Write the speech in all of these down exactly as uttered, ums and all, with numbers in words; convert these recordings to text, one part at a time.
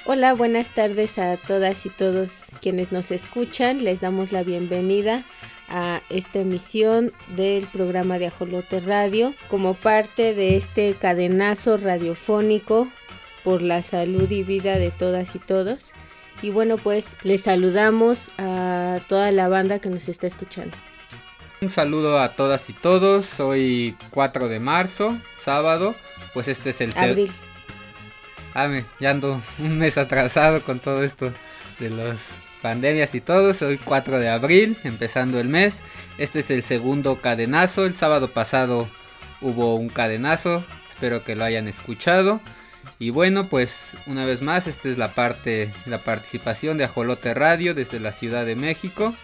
Hola, buenas tardes a todas y todos quienes nos escuchan. Les damos la bienvenida a esta emisión del programa de Ajolote Radio como parte de este cadenazo radiofónico por la salud y vida de todas y todos. Y bueno, pues les saludamos a toda la banda que nos está escuchando. Un saludo a todas y todos. Hoy cuatro de marzo, sábado, pues este es el... Abril. Se- ah, me, ya ando un mes atrasado con todo esto de las pandemias y todo. Hoy cuatro de abril, empezando el mes. Este es el segundo cadenazo. El sábado pasado hubo un cadenazo. Espero que lo hayan escuchado. Y bueno, pues una vez más, esta es la parte, la participación de Ajolote Radio desde la Ciudad de México.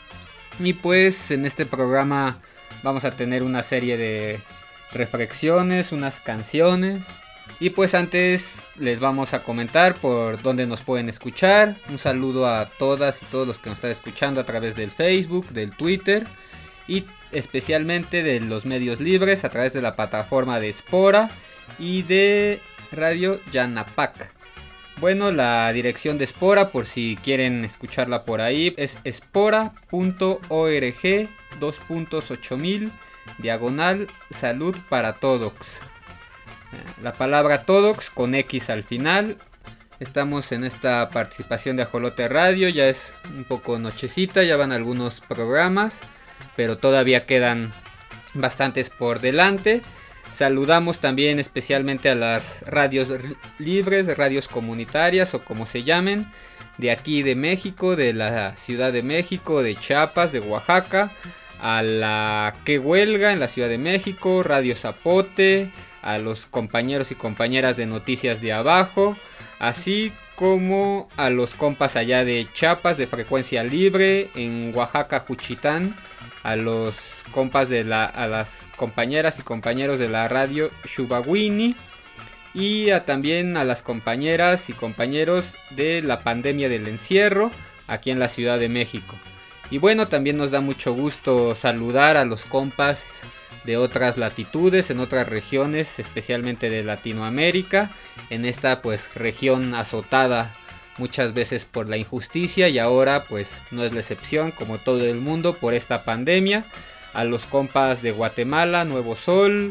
Y pues en este programa vamos a tener una serie de reflexiones, unas canciones. Y pues antes les vamos a comentar por dónde nos pueden escuchar. Un saludo a todas y todos los que nos están escuchando a través del Facebook, del Twitter y especialmente de los medios libres a través de la plataforma de Spora y de Radio Yanapac. Bueno, la dirección de Spora, por si quieren escucharla por ahí, es spora punto org dos puntos ocho mil diagonal salud para todos. La palabra todos con X al final. Estamos en esta participación de Ajolote Radio, ya es un poco nochecita, ya van algunos programas, pero todavía quedan bastantes por delante. Saludamos también especialmente a las radios libres, radios comunitarias o como se llamen, de aquí de México, de la Ciudad de México, de Chiapas, de Oaxaca, a la Que Huelga en la Ciudad de México, Radio Zapote, a los compañeros y compañeras de Noticias de Abajo, así como a los compas allá de Chiapas de Frecuencia Libre, en Oaxaca, Juchitán, a los compas de la, a las compañeras y compañeros de la radio Shubawini y a, también a las compañeras y compañeros de la pandemia del encierro aquí en la Ciudad de México. Y bueno, también nos da mucho gusto saludar a los compas de otras latitudes, en otras regiones, especialmente de Latinoamérica, en esta pues región azotada muchas veces por la injusticia y ahora pues no es la excepción, como todo el mundo, por esta pandemia. A los compas de Guatemala, Nuevo Sol,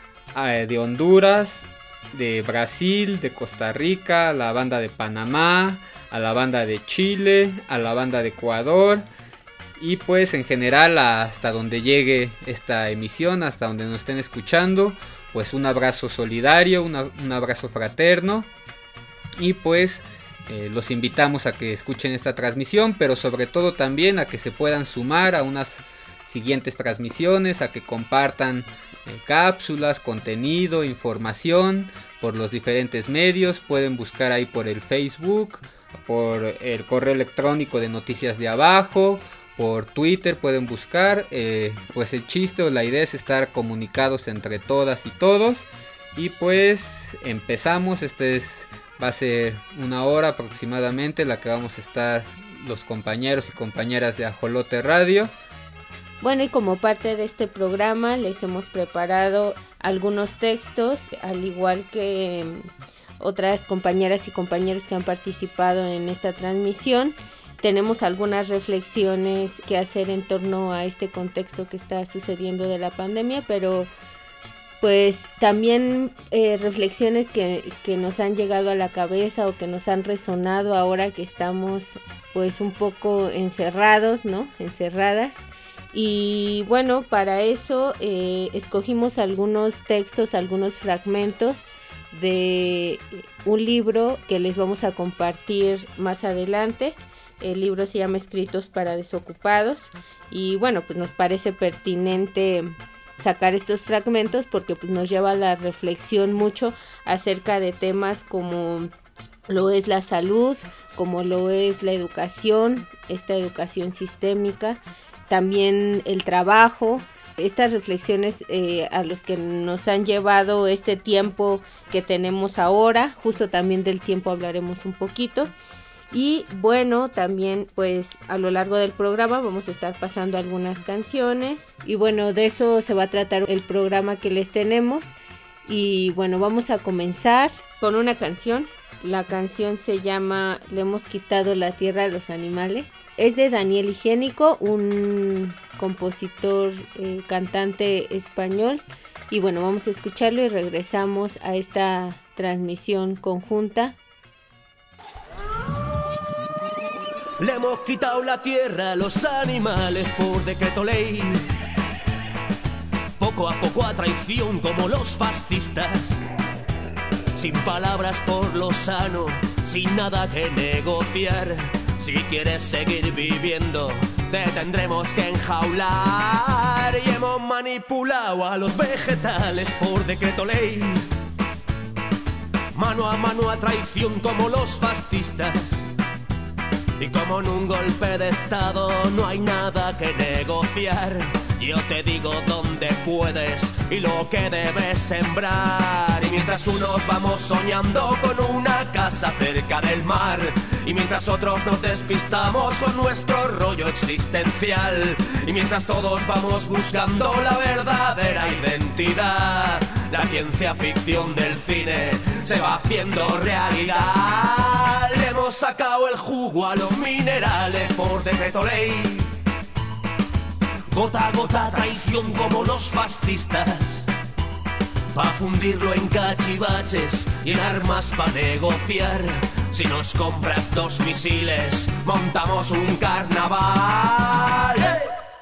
de Honduras, de Brasil, de Costa Rica, a la banda de Panamá, a la banda de Chile, a la banda de Ecuador y pues en general hasta donde llegue esta emisión, hasta donde nos estén escuchando, pues un abrazo solidario, una, un abrazo fraterno y pues eh, los invitamos a que escuchen esta transmisión, pero sobre todo también a que se puedan sumar a unas siguientes transmisiones, a que compartan eh, cápsulas, contenido, información por los diferentes medios. Pueden buscar ahí por el Facebook, por el correo electrónico de Noticias de Abajo, por Twitter pueden buscar. Eh, pues el chiste o la idea es estar comunicados entre todas y todos. Y pues empezamos. Este es, va a ser una hora aproximadamente la que vamos a estar los compañeros y compañeras de Ajolote Radio. Bueno, y como parte de este programa les hemos preparado algunos textos, al igual que otras compañeras y compañeros que han participado en esta transmisión. Tenemos algunas reflexiones que hacer en torno a este contexto que está sucediendo de la pandemia, pero pues también eh, reflexiones que, que nos han llegado a la cabeza o que nos han resonado ahora que estamos pues un poco encerrados, ¿no? Encerradas. Y bueno, para eso eh, escogimos algunos textos, algunos fragmentos de un libro que les vamos a compartir más adelante. El libro se llama Escritos para Desocupados y bueno, pues nos parece pertinente sacar estos fragmentos porque pues nos lleva a la reflexión mucho acerca de temas como lo es la salud, como lo es la educación, esta educación sistémica, también el trabajo, estas reflexiones eh, a los que nos han llevado este tiempo que tenemos ahora, justo también del tiempo hablaremos un poquito. Y bueno, también pues a lo largo del programa vamos a estar pasando algunas canciones y bueno, de eso se va a tratar el programa que les tenemos. Y bueno, vamos a comenzar con una canción. La canción se llama Le hemos quitado la tierra a los animales. Es de Daniel Higiénico, un compositor, eh, cantante español. Y bueno, vamos a escucharlo y regresamos a esta transmisión conjunta. Le hemos quitado la tierra a los animales por decreto ley. Poco a poco a traición como los fascistas. Sin palabras por lo sano, sin nada que negociar. Si quieres seguir viviendo, te tendremos que enjaular. Y hemos manipulado a los vegetales por decreto ley. Mano a mano a traición como los fascistas. Y como en un golpe de estado no hay nada que negociar, yo te digo dónde puedes y lo que debes sembrar. Y mientras unos vamos soñando con una casa cerca del mar, y mientras otros nos despistamos con nuestro rollo existencial, y mientras todos vamos buscando la verdadera identidad, la ciencia ficción del cine se va haciendo realidad. Le hemos sacado el jugo a los minerales por decreto ley. Gota a gota traición como los fascistas, pa' fundirlo en cachivaches y en armas pa' negociar. Si nos compras dos misiles, montamos un carnaval. ¡Hey!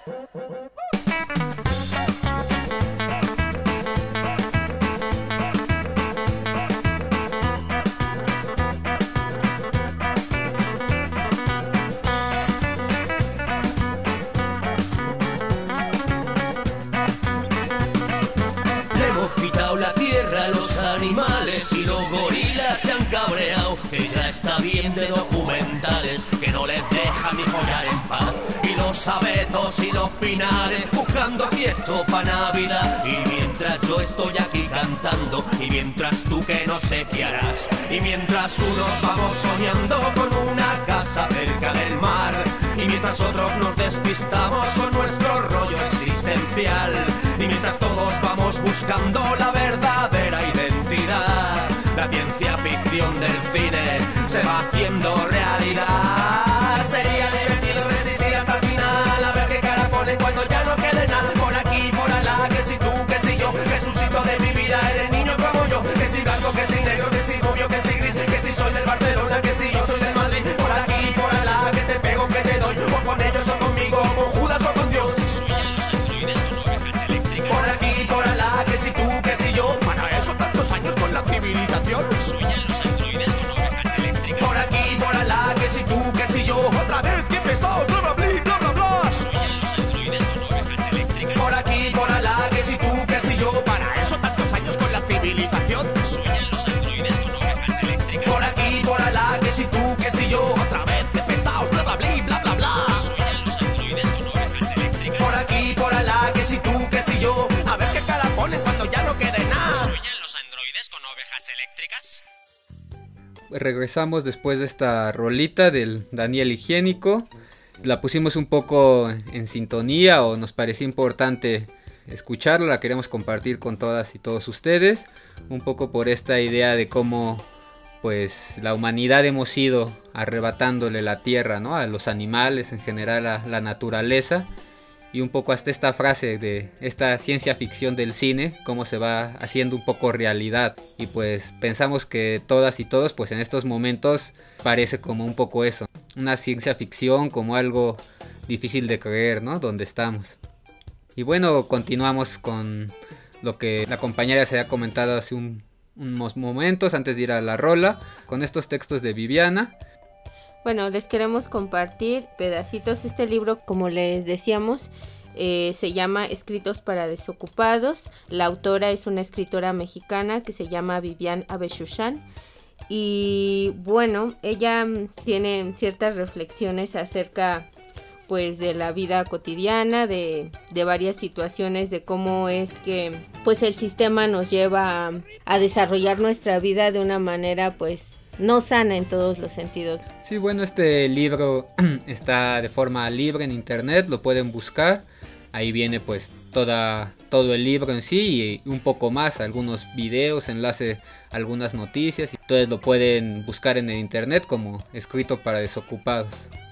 Los animales y los gorilas se han cabreado, que ya está bien de documentales, que no les dejan ni follar en paz. Y los abetos y los pinares buscando tiesto pa' Navidad. Y mientras yo estoy aquí cantando, y mientras tú que no sé qué harás, y mientras unos vamos soñando con una casa cerca del mar, y mientras otros nos despistamos con nuestro rollo existencial, y mientras todos vamos buscando la verdadera identidad, la ciencia ficción del cine se va haciendo realidad. Sería divertido resistir hasta el final, a ver qué cara ponen cuando ya no quede nada. Por aquí, por allá, que si tú, que si yo, Jesucito de mi vida, eres niño como yo. Que si blanco, que si negro, que si rubio, que si gris, que si soy del Barcelona, que si yo soy del Madrid. Por aquí, por allá, que te pego, que te doy, o con ellos o conmigo, o con Judas o con Dios. Por aquí, por allá, que si tú, que si yo, para eso tantos años con la civilización. Por aquí, por allá, que si tú, que si yo, otra vez, que pesados, bla bla bla, bla bla bla. Por aquí, por allá, que si tú, que si yo, para eso tantos años con la civilización. Por aquí, por allá, que si tú, que si yo, otra vez, que pesados, bla bla bla, bla bla bla. Por aquí, por allá, que si tú, que si yo, a ver qué cara ponen cuando ya no quede nada. ¿Sueñan los androides con ovejas eléctricas? Regresamos después de esta rolita del Daniel Higiénico. La pusimos un poco en sintonía, o nos pareció importante escucharla, la queremos compartir con todas y todos ustedes, un poco por esta idea de cómo pues la humanidad hemos ido arrebatándole la tierra, ¿no?, a los animales, en general a la naturaleza, y un poco hasta esta frase de esta ciencia ficción del cine, cómo se va haciendo un poco realidad. Y pues pensamos que todas y todos pues en estos momentos parece como un poco eso, una ciencia ficción, como algo difícil de creer, ¿no?, donde estamos. Y bueno, continuamos con lo que la compañera se había comentado hace un, unos momentos antes de ir a la rola, con estos textos de Viviana. Bueno, les queremos compartir pedacitos. Este libro, como les decíamos, eh, se llama Escritos para Desocupados. La autora es una escritora mexicana que se llama Vivian Abeshushan. Y bueno, ella tiene ciertas reflexiones acerca pues de la vida cotidiana, de, de varias situaciones, de cómo es que pues el sistema nos lleva a, a desarrollar nuestra vida de una manera pues no sana en todos los sentidos. Sí, bueno, este libro está de forma libre en internet, lo pueden buscar. Ahí viene pues toda, todo el libro en sí y un poco más, algunos videos, enlace a algunas noticias. Entonces lo pueden buscar en el internet como Escrito para Desocupados.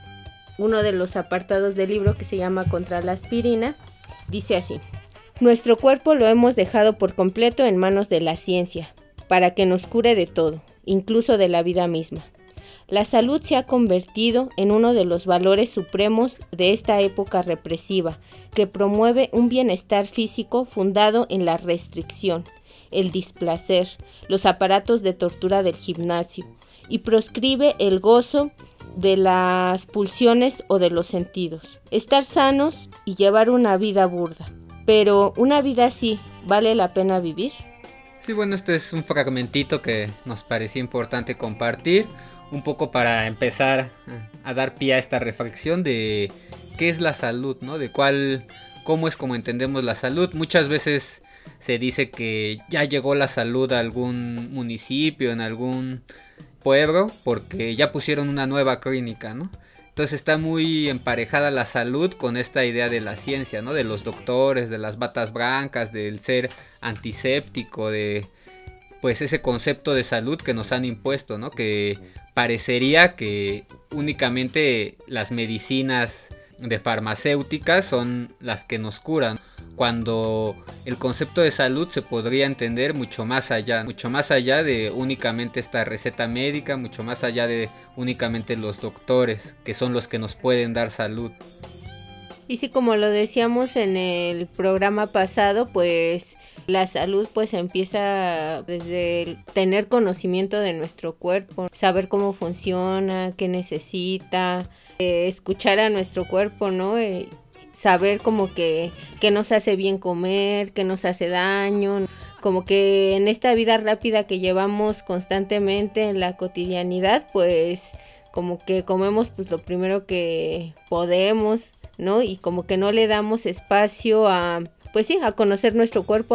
Uno de los apartados del libro, que se llama Contra la aspirina, dice así: nuestro cuerpo lo hemos dejado por completo en manos de la ciencia, para que nos cure de todo, incluso de la vida misma. La salud se ha convertido en uno de los valores supremos de esta época represiva, que promueve un bienestar físico fundado en la restricción, el displacer, los aparatos de tortura del gimnasio, y proscribe el gozo de las pulsiones o de los sentidos. Estar sanos y llevar una vida burda. Pero una vida así, ¿vale la pena vivir? Sí, bueno, este es un fragmentito que nos parecía importante compartir, un poco para empezar a dar pie a esta reflexión de qué es la salud, ¿no? De cuál, cómo es como entendemos la salud. Muchas veces se dice que ya llegó la salud a algún municipio, en algún pueblo, porque ya pusieron una nueva clínica, ¿no? Entonces está muy emparejada la salud con esta idea de la ciencia, ¿no? De los doctores, de las batas blancas, del ser antiséptico, de pues ese concepto de salud que nos han impuesto, ¿no? Que parecería que únicamente las medicinas de farmacéuticas son las que nos curan, cuando el concepto de salud se podría entender mucho más allá, mucho más allá de únicamente esta receta médica, mucho más allá de únicamente los doctores, que son los que nos pueden dar salud. Y sí, como lo decíamos en el programa pasado, pues la salud pues empieza desde el tener conocimiento de nuestro cuerpo, saber cómo funciona, qué necesita, eh, escuchar a nuestro cuerpo, ¿no? Eh, saber como que, que nos hace bien comer, que nos hace daño, como que en esta vida rápida que llevamos constantemente en la cotidianidad, pues como que comemos pues lo primero que podemos, ¿no? Y como que no le damos espacio a, pues sí, a conocer nuestro cuerpo.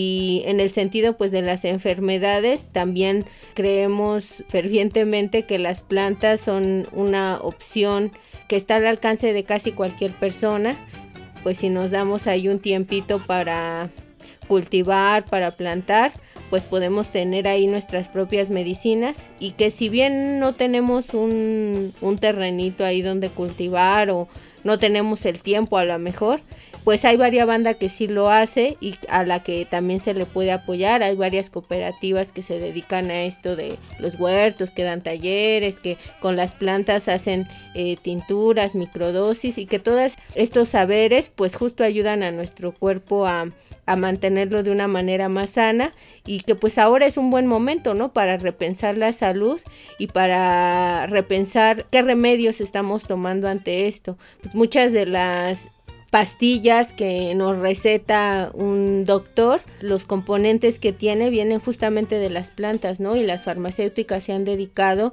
Y en el sentido pues de las enfermedades, también creemos fervientemente que las plantas son una opción que está al alcance de casi cualquier persona. Pues si nos damos ahí un tiempito para cultivar, para plantar, pues podemos tener ahí nuestras propias medicinas, y que si bien no tenemos un, un terrenito ahí donde cultivar o no tenemos el tiempo a lo mejor, pues hay varias bandas que sí lo hace y a la que también se le puede apoyar. Hay varias cooperativas que se dedican a esto de los huertos, que dan talleres, que con las plantas hacen eh, tinturas, microdosis, y que todos estos saberes pues justo ayudan a nuestro cuerpo a, a mantenerlo de una manera más sana, y que pues ahora es un buen momento, ¿no? Para repensar la salud y para repensar qué remedios estamos tomando ante esto. Pues muchas de las pastillas que nos receta un doctor, los componentes que tiene vienen justamente de las plantas, ¿no? Y las farmacéuticas se han dedicado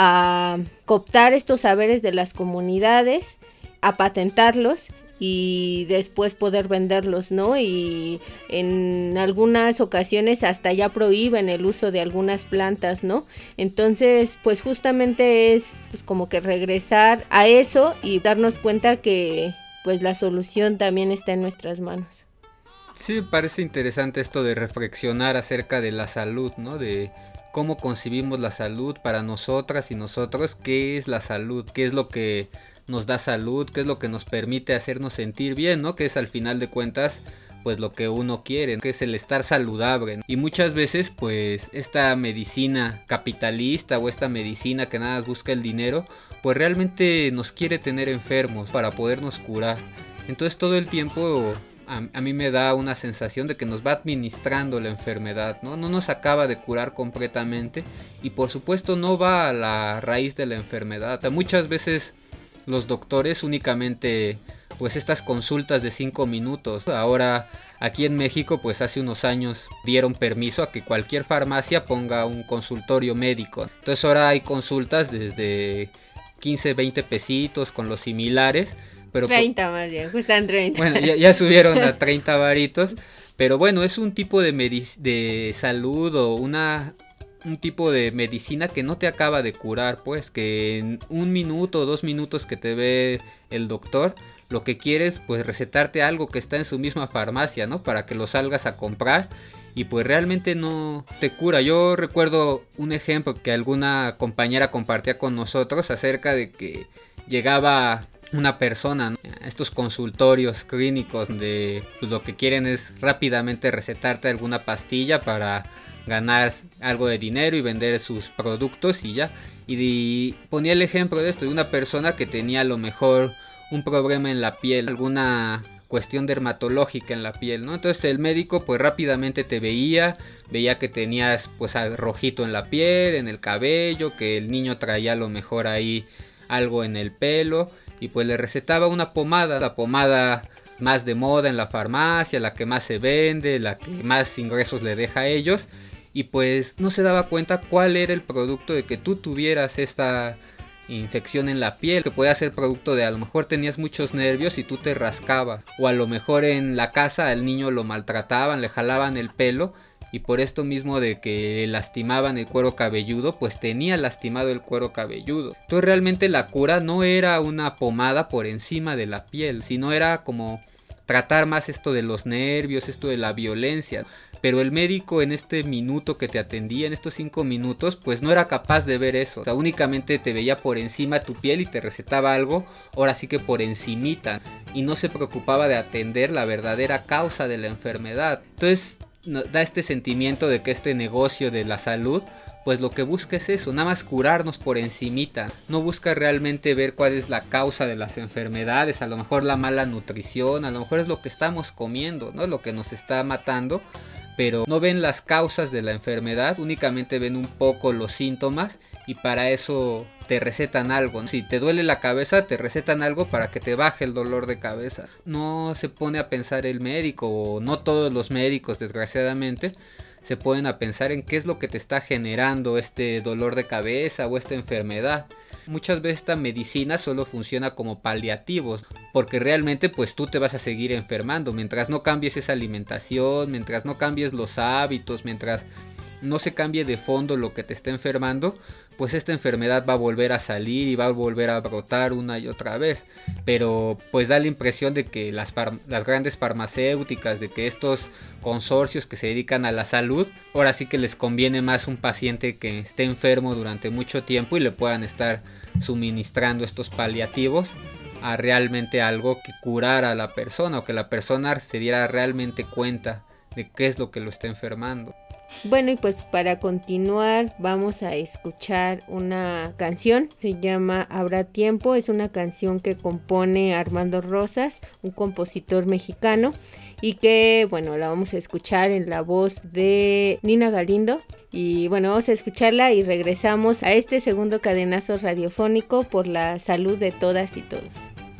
a cooptar estos saberes de las comunidades, a patentarlos y después poder venderlos, ¿no? Y en algunas ocasiones hasta ya prohíben el uso de algunas plantas, ¿no? Entonces, pues justamente es pues como que regresar a eso y darnos cuenta que pues la solución también está en nuestras manos. Sí, me parece interesante esto de reflexionar acerca de la salud, ¿no? De cómo concibimos la salud para nosotras y nosotros, qué es la salud, qué es lo que nos da salud, qué es lo que nos permite hacernos sentir bien, ¿no? Que es al final de cuentas pues lo que uno quiere, que es el estar saludable, ¿no? Y muchas veces pues esta medicina capitalista o esta medicina que nada más busca el dinero, pues realmente nos quiere tener enfermos para podernos curar. Entonces todo el tiempo a, a mí me da una sensación de que nos va administrando la enfermedad, ¿no? No nos acaba de curar completamente y por supuesto no va a la raíz de la enfermedad. Muchas veces los doctores únicamente pues estas consultas de cinco minutos. Ahora aquí en México pues hace unos años dieron permiso a que cualquier farmacia ponga un consultorio médico. Entonces ahora hay consultas desde quince, veinte pesitos con los similares. Pero treinta más bien, cuestan treinta. Bueno, ya, ya subieron a treinta varitos. Pero bueno, es un tipo de, medic- de salud o una... un tipo de medicina que no te acaba de curar, pues que en un minuto o dos minutos que te ve el doctor lo que quiere es pues recetarte algo que está en su misma farmacia, ¿no? Para que lo salgas a comprar y pues realmente no te cura. Yo recuerdo un ejemplo que alguna compañera compartía con nosotros acerca de que llegaba una persona, ¿no?, a estos consultorios clínicos donde pues, lo que quieren es rápidamente recetarte alguna pastilla para ganar algo de dinero y vender sus productos y ya. Y ponía el ejemplo de esto, de una persona que tenía a lo mejor un problema en la piel, alguna cuestión dermatológica en la piel, ¿no? Entonces el médico pues rápidamente te veía, veía que tenías pues rojito en la piel, en el cabello, que el niño traía a lo mejor ahí algo en el pelo y pues le recetaba una pomada, la pomada más de moda en la farmacia, la que más se vende, la que más ingresos le deja a ellos, y pues no se daba cuenta cuál era el producto de que tú tuvieras esta infección en la piel, que podía ser producto de a lo mejor tenías muchos nervios y tú te rascabas, o a lo mejor en la casa al niño lo maltrataban, le jalaban el pelo y por esto mismo de que lastimaban el cuero cabelludo, pues tenía lastimado el cuero cabelludo. Entonces realmente la cura no era una pomada por encima de la piel, sino era como tratar más esto de los nervios, esto de la violencia. Pero el médico en este minuto que te atendía, en estos cinco minutos, pues no era capaz de ver eso. O sea, únicamente te veía por encima de tu piel y te recetaba algo, ahora sí que por encimita. Y no se preocupaba de atender la verdadera causa de la enfermedad. Entonces da este sentimiento de que este negocio de la salud, pues lo que busca es eso, nada más curarnos por encimita. No busca realmente ver cuál es la causa de las enfermedades. A lo mejor la mala nutrición, a lo mejor es lo que estamos comiendo, ¿no? Lo que nos está matando. Pero no ven las causas de la enfermedad, únicamente ven un poco los síntomas y para eso te recetan algo. Si te duele la cabeza, te recetan algo para que te baje el dolor de cabeza. No se pone a pensar el médico, o no todos los médicos, desgraciadamente, se ponen a pensar en qué es lo que te está generando este dolor de cabeza o esta enfermedad. Muchas veces esta medicina solo funciona como paliativos, porque realmente pues tú te vas a seguir enfermando mientras no cambies esa alimentación, mientras no cambies los hábitos, mientras no se cambie de fondo lo que te está enfermando, pues esta enfermedad va a volver a salir y va a volver a brotar una y otra vez. Pero pues da la impresión de que las, las grandes farmacéuticas, de que estos consorcios que se dedican a la salud, ahora sí que les conviene más un paciente que esté enfermo durante mucho tiempo y le puedan estar suministrando estos paliativos a realmente algo que curara a la persona, o que la persona se diera realmente cuenta de qué es lo que lo está enfermando. Bueno, y pues para continuar vamos a escuchar una canción, se llama Habrá Tiempo, es una canción que compone Armando Rosas, un compositor mexicano, y que bueno, la vamos a escuchar en la voz de Nina Galindo. Y bueno, vamos a escucharla y regresamos a este segundo cadenazo radiofónico por la salud de todas y todos.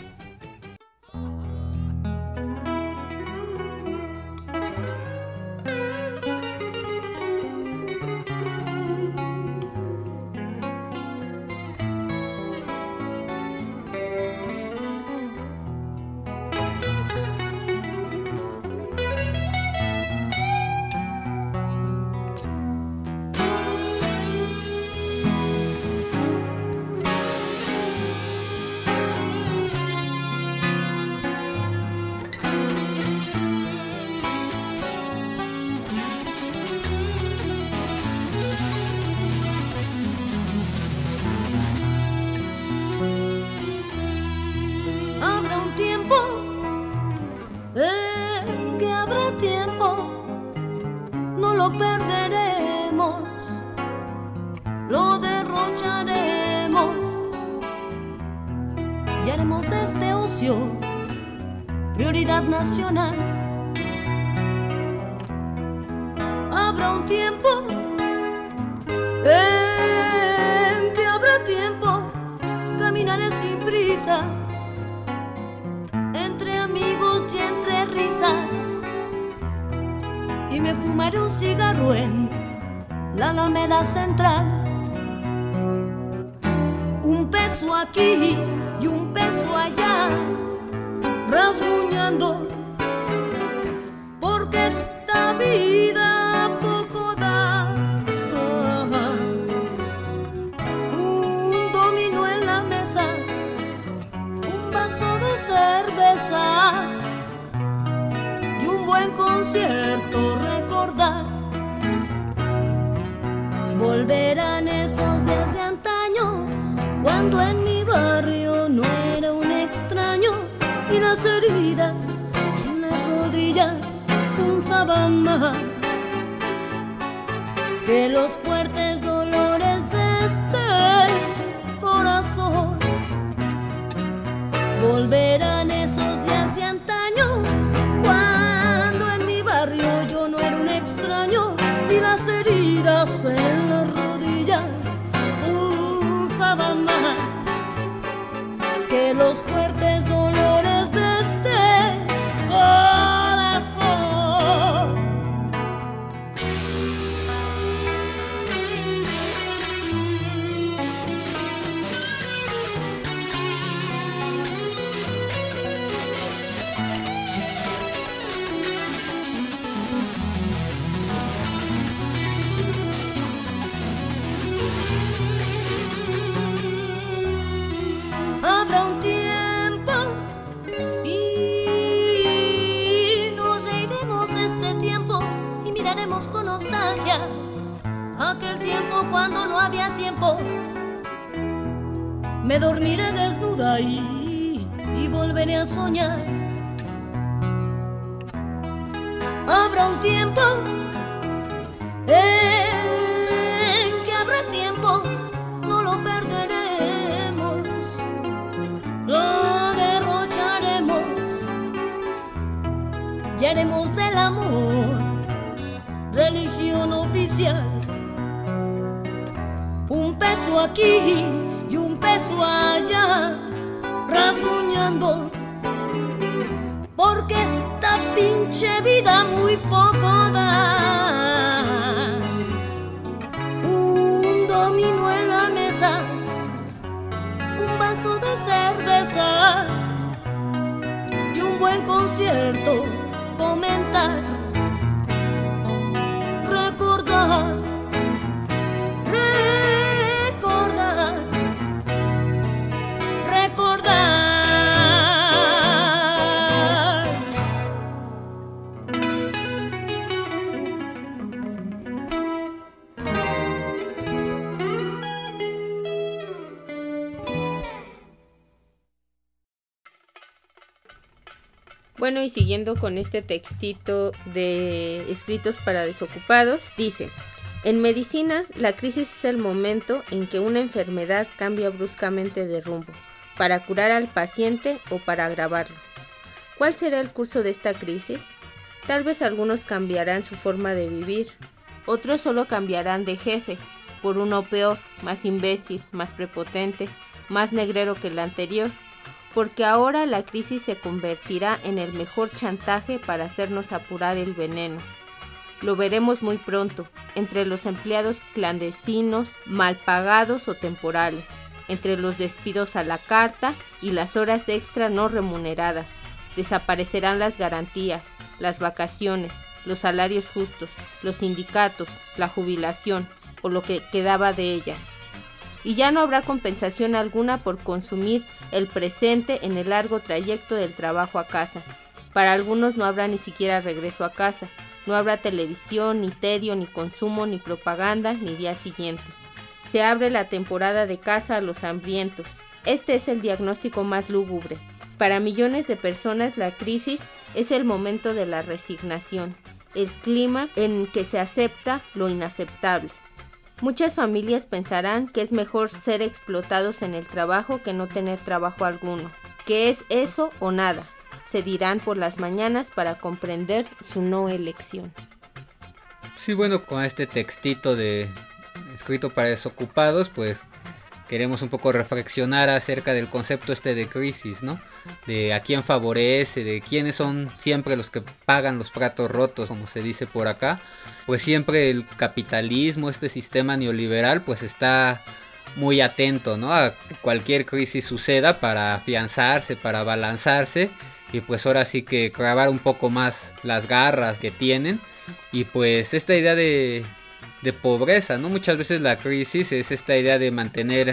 Prioridad nacional. Habrá un tiempo en que habrá tiempo, caminaré sin prisas, entre amigos y entre risas, y me fumaré un cigarro en la Alameda Central. Un peso aquí y un peso allá, rasguñando, porque esta vida poco da. Ah, un dominó en la mesa, un vaso de cerveza concierto recordar. Volverán esos días de antaño, cuando en mi barrio no era un extraño y las heridas en las rodillas punzaban más que los fuertes dolores de este corazón. Volverán esos días de antaño, cuando en mi barrio yo no era un extraño y las heridas en las rodillas punzaban más que los fuertes dolores de este corazón. Habrá un tiempo y nos reiremos de este tiempo y miraremos con nostalgia aquel tiempo cuando no había tiempo. Me dormiré desnuda y, y volveré a soñar. Habrá un tiempo en que habrá tiempo, no lo perderemos, lo derrocharemos y haremos del amor religión oficial. Un peso aquí y un peso allá, rasguñando, porque esta pinche vida muy poco da. Un dominó en la mesa, un vaso de cerveza y un buen concierto, comentar, recordar, recordar, recordar. Bueno, y siguiendo con este textito de escritos para desocupados, dice: en medicina, la crisis es el momento en que una enfermedad cambia bruscamente de rumbo, para curar al paciente o para agravarlo. ¿Cuál será el curso de esta crisis? Tal vez algunos cambiarán su forma de vivir, otros solo cambiarán de jefe, por uno peor, más imbécil, más prepotente, más negrero que el anterior, porque ahora la crisis se convertirá en el mejor chantaje para hacernos apurar el veneno. Lo veremos muy pronto, entre los empleados clandestinos, mal pagados o temporales, entre los despidos a la carta y las horas extra no remuneradas. Desaparecerán las garantías, las vacaciones, los salarios justos, los sindicatos, la jubilación o lo que quedaba de ellas. Y ya no habrá compensación alguna por consumir el presente en el largo trayecto del trabajo a casa. Para algunos no habrá ni siquiera regreso a casa. No habrá televisión, ni tedio, ni consumo, ni propaganda, ni día siguiente. Se abre la temporada de caza a los hambrientos. Este es el diagnóstico más lúgubre. Para millones de personas la crisis es el momento de la resignación, el clima en que se acepta lo inaceptable. Muchas familias pensarán que es mejor ser explotados en el trabajo que no tener trabajo alguno, que es eso o nada. Se dirán por las mañanas para comprender su no elección. Sí, bueno, con este textito de escrito para desocupados, pues queremos un poco reflexionar acerca del concepto este de crisis, ¿no? De a quién favorece, de quiénes son siempre los que pagan los platos rotos, como se dice por acá. Pues siempre el capitalismo, este sistema neoliberal, pues está muy atento, ¿no? A que cualquier crisis suceda para afianzarse, para abalanzarse. Y pues ahora sí que clavar un poco más las garras que tienen. Y pues esta idea de, de pobreza, ¿no? Muchas veces la crisis es esta idea de mantener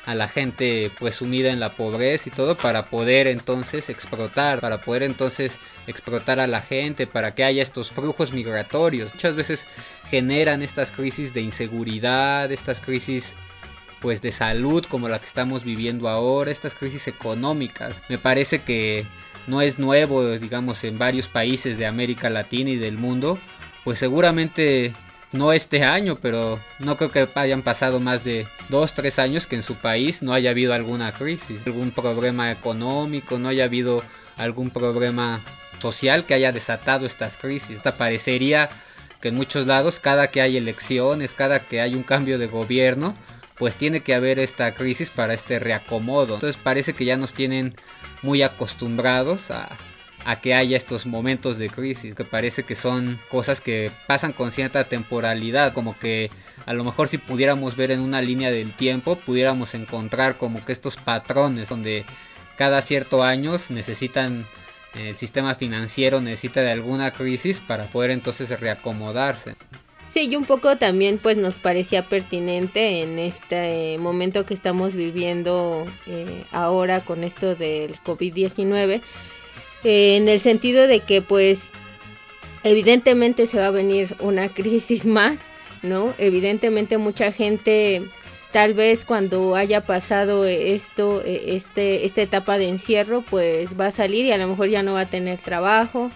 a la gente pues sumida en la pobreza y todo, para poder entonces explotar, para poder entonces explotar a la gente, para que haya estos flujos migratorios. Muchas veces generan estas crisis de inseguridad, estas crisis pues de salud como la que estamos viviendo ahora, estas crisis económicas. Me parece que no es nuevo, digamos, en varios países de América Latina y del mundo, pues seguramente no este año, pero no creo que hayan pasado más de dos, tres años que en su país no haya habido alguna crisis, algún problema económico, no haya habido algún problema social que haya desatado estas crisis. Hasta parecería que en muchos lados, cada que hay elecciones, cada que hay un cambio de gobierno, pues tiene que haber esta crisis para este reacomodo. Entonces parece que ya nos tienen muy acostumbrados a... a que haya estos momentos de crisis, que parece que son cosas que pasan con cierta temporalidad, como que a lo mejor si pudiéramos ver en una línea del tiempo, pudiéramos encontrar como que estos patrones donde cada cierto años necesitan, el sistema financiero necesita de alguna crisis para poder entonces reacomodarse. Sí, y un poco también pues nos parecía pertinente en este momento que estamos viviendo eh, ahora con esto del covid diecinueve, Eh, en el sentido de que pues evidentemente se va a venir una crisis más, ¿no? Evidentemente mucha gente tal vez cuando haya pasado esto, este, esta etapa de encierro, pues va a salir y a lo mejor ya no va a tener trabajo,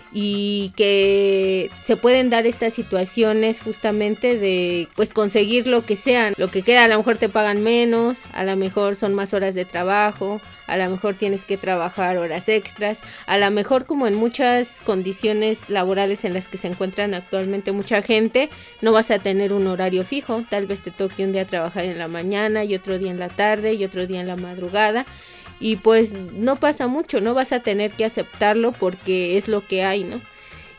y que se pueden dar estas situaciones justamente de pues conseguir lo que sea, lo que queda. A lo mejor te pagan menos, a lo mejor son más horas de trabajo, a lo mejor tienes que trabajar horas extras, a lo mejor como en muchas condiciones laborales en las que se encuentran actualmente mucha gente, no vas a tener un horario fijo, tal vez te toque un día trabajar en la mañana y otro día en la tarde y otro día en la madrugada. Y pues no pasa mucho, no vas a tener que aceptarlo porque es lo que hay, ¿no?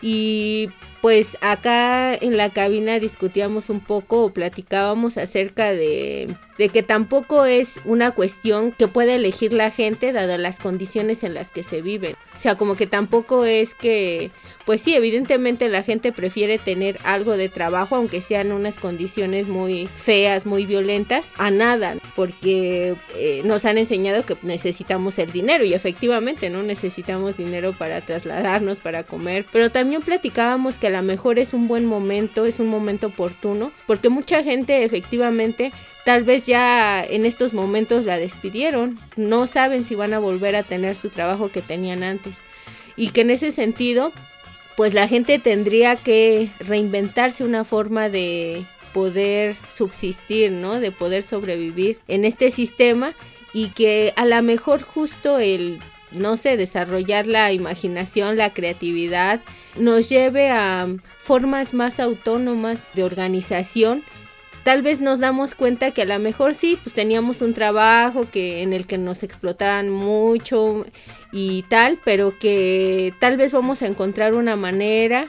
Y pues acá en la cabina discutíamos un poco o platicábamos acerca de, de que tampoco es una cuestión que puede elegir la gente dadas las condiciones en las que se viven. O sea, como que tampoco es que, pues sí, evidentemente la gente prefiere tener algo de trabajo, aunque sean unas condiciones muy feas, muy violentas, a nada, porque eh, nos han enseñado que necesitamos el dinero y efectivamente no necesitamos dinero para trasladarnos, para comer, pero también platicábamos que a lo mejor es un buen momento, es un momento oportuno, porque mucha gente efectivamente tal vez ya en estos momentos la despidieron, no saben si van a volver a tener su trabajo que tenían antes, y que en ese sentido pues la gente tendría que reinventarse una forma de poder subsistir, ¿no? De poder sobrevivir en este sistema, y que a lo mejor justo el, no sé, desarrollar la imaginación, la creatividad, nos lleve a formas más autónomas de organización. Tal vez nos damos cuenta que a lo mejor sí, pues teníamos un trabajo que en el que nos explotaban mucho y tal, pero que tal vez vamos a encontrar una manera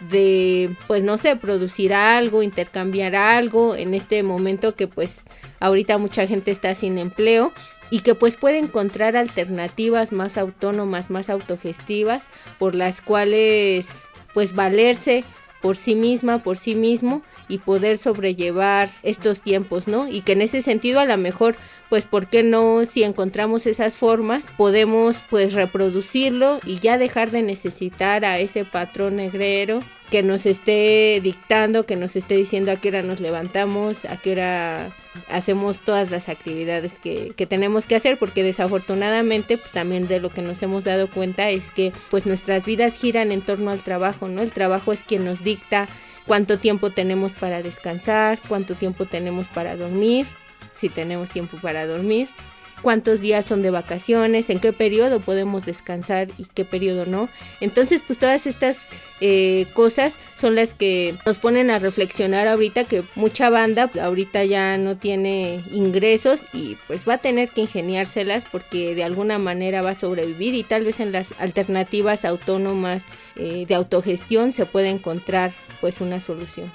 de, pues no sé, producir algo, intercambiar algo en este momento que pues ahorita mucha gente está sin empleo, y que pues puede encontrar alternativas más autónomas, más autogestivas, por las cuales pues valerse por sí misma, por sí mismo, y poder sobrellevar estos tiempos, ¿no? Y que en ese sentido a lo mejor, pues, ¿por qué no? Si encontramos esas formas, podemos pues reproducirlo y ya dejar de necesitar a ese patrón negrero que nos esté dictando, que nos esté diciendo a qué hora nos levantamos, a qué hora hacemos todas las actividades que, que tenemos que hacer, porque desafortunadamente pues también de lo que nos hemos dado cuenta es que pues nuestras vidas giran en torno al trabajo, ¿no? El trabajo es quien nos dicta cuánto tiempo tenemos para descansar, cuánto tiempo tenemos para dormir, si tenemos tiempo para dormir, cuántos días son de vacaciones, en qué periodo podemos descansar y qué periodo no. Entonces, pues todas estas eh, cosas son las que nos ponen a reflexionar ahorita, que mucha banda ahorita ya no tiene ingresos y pues va a tener que ingeniárselas porque de alguna manera va a sobrevivir, y tal vez en las alternativas autónomas eh, de autogestión se puede encontrar pues una solución.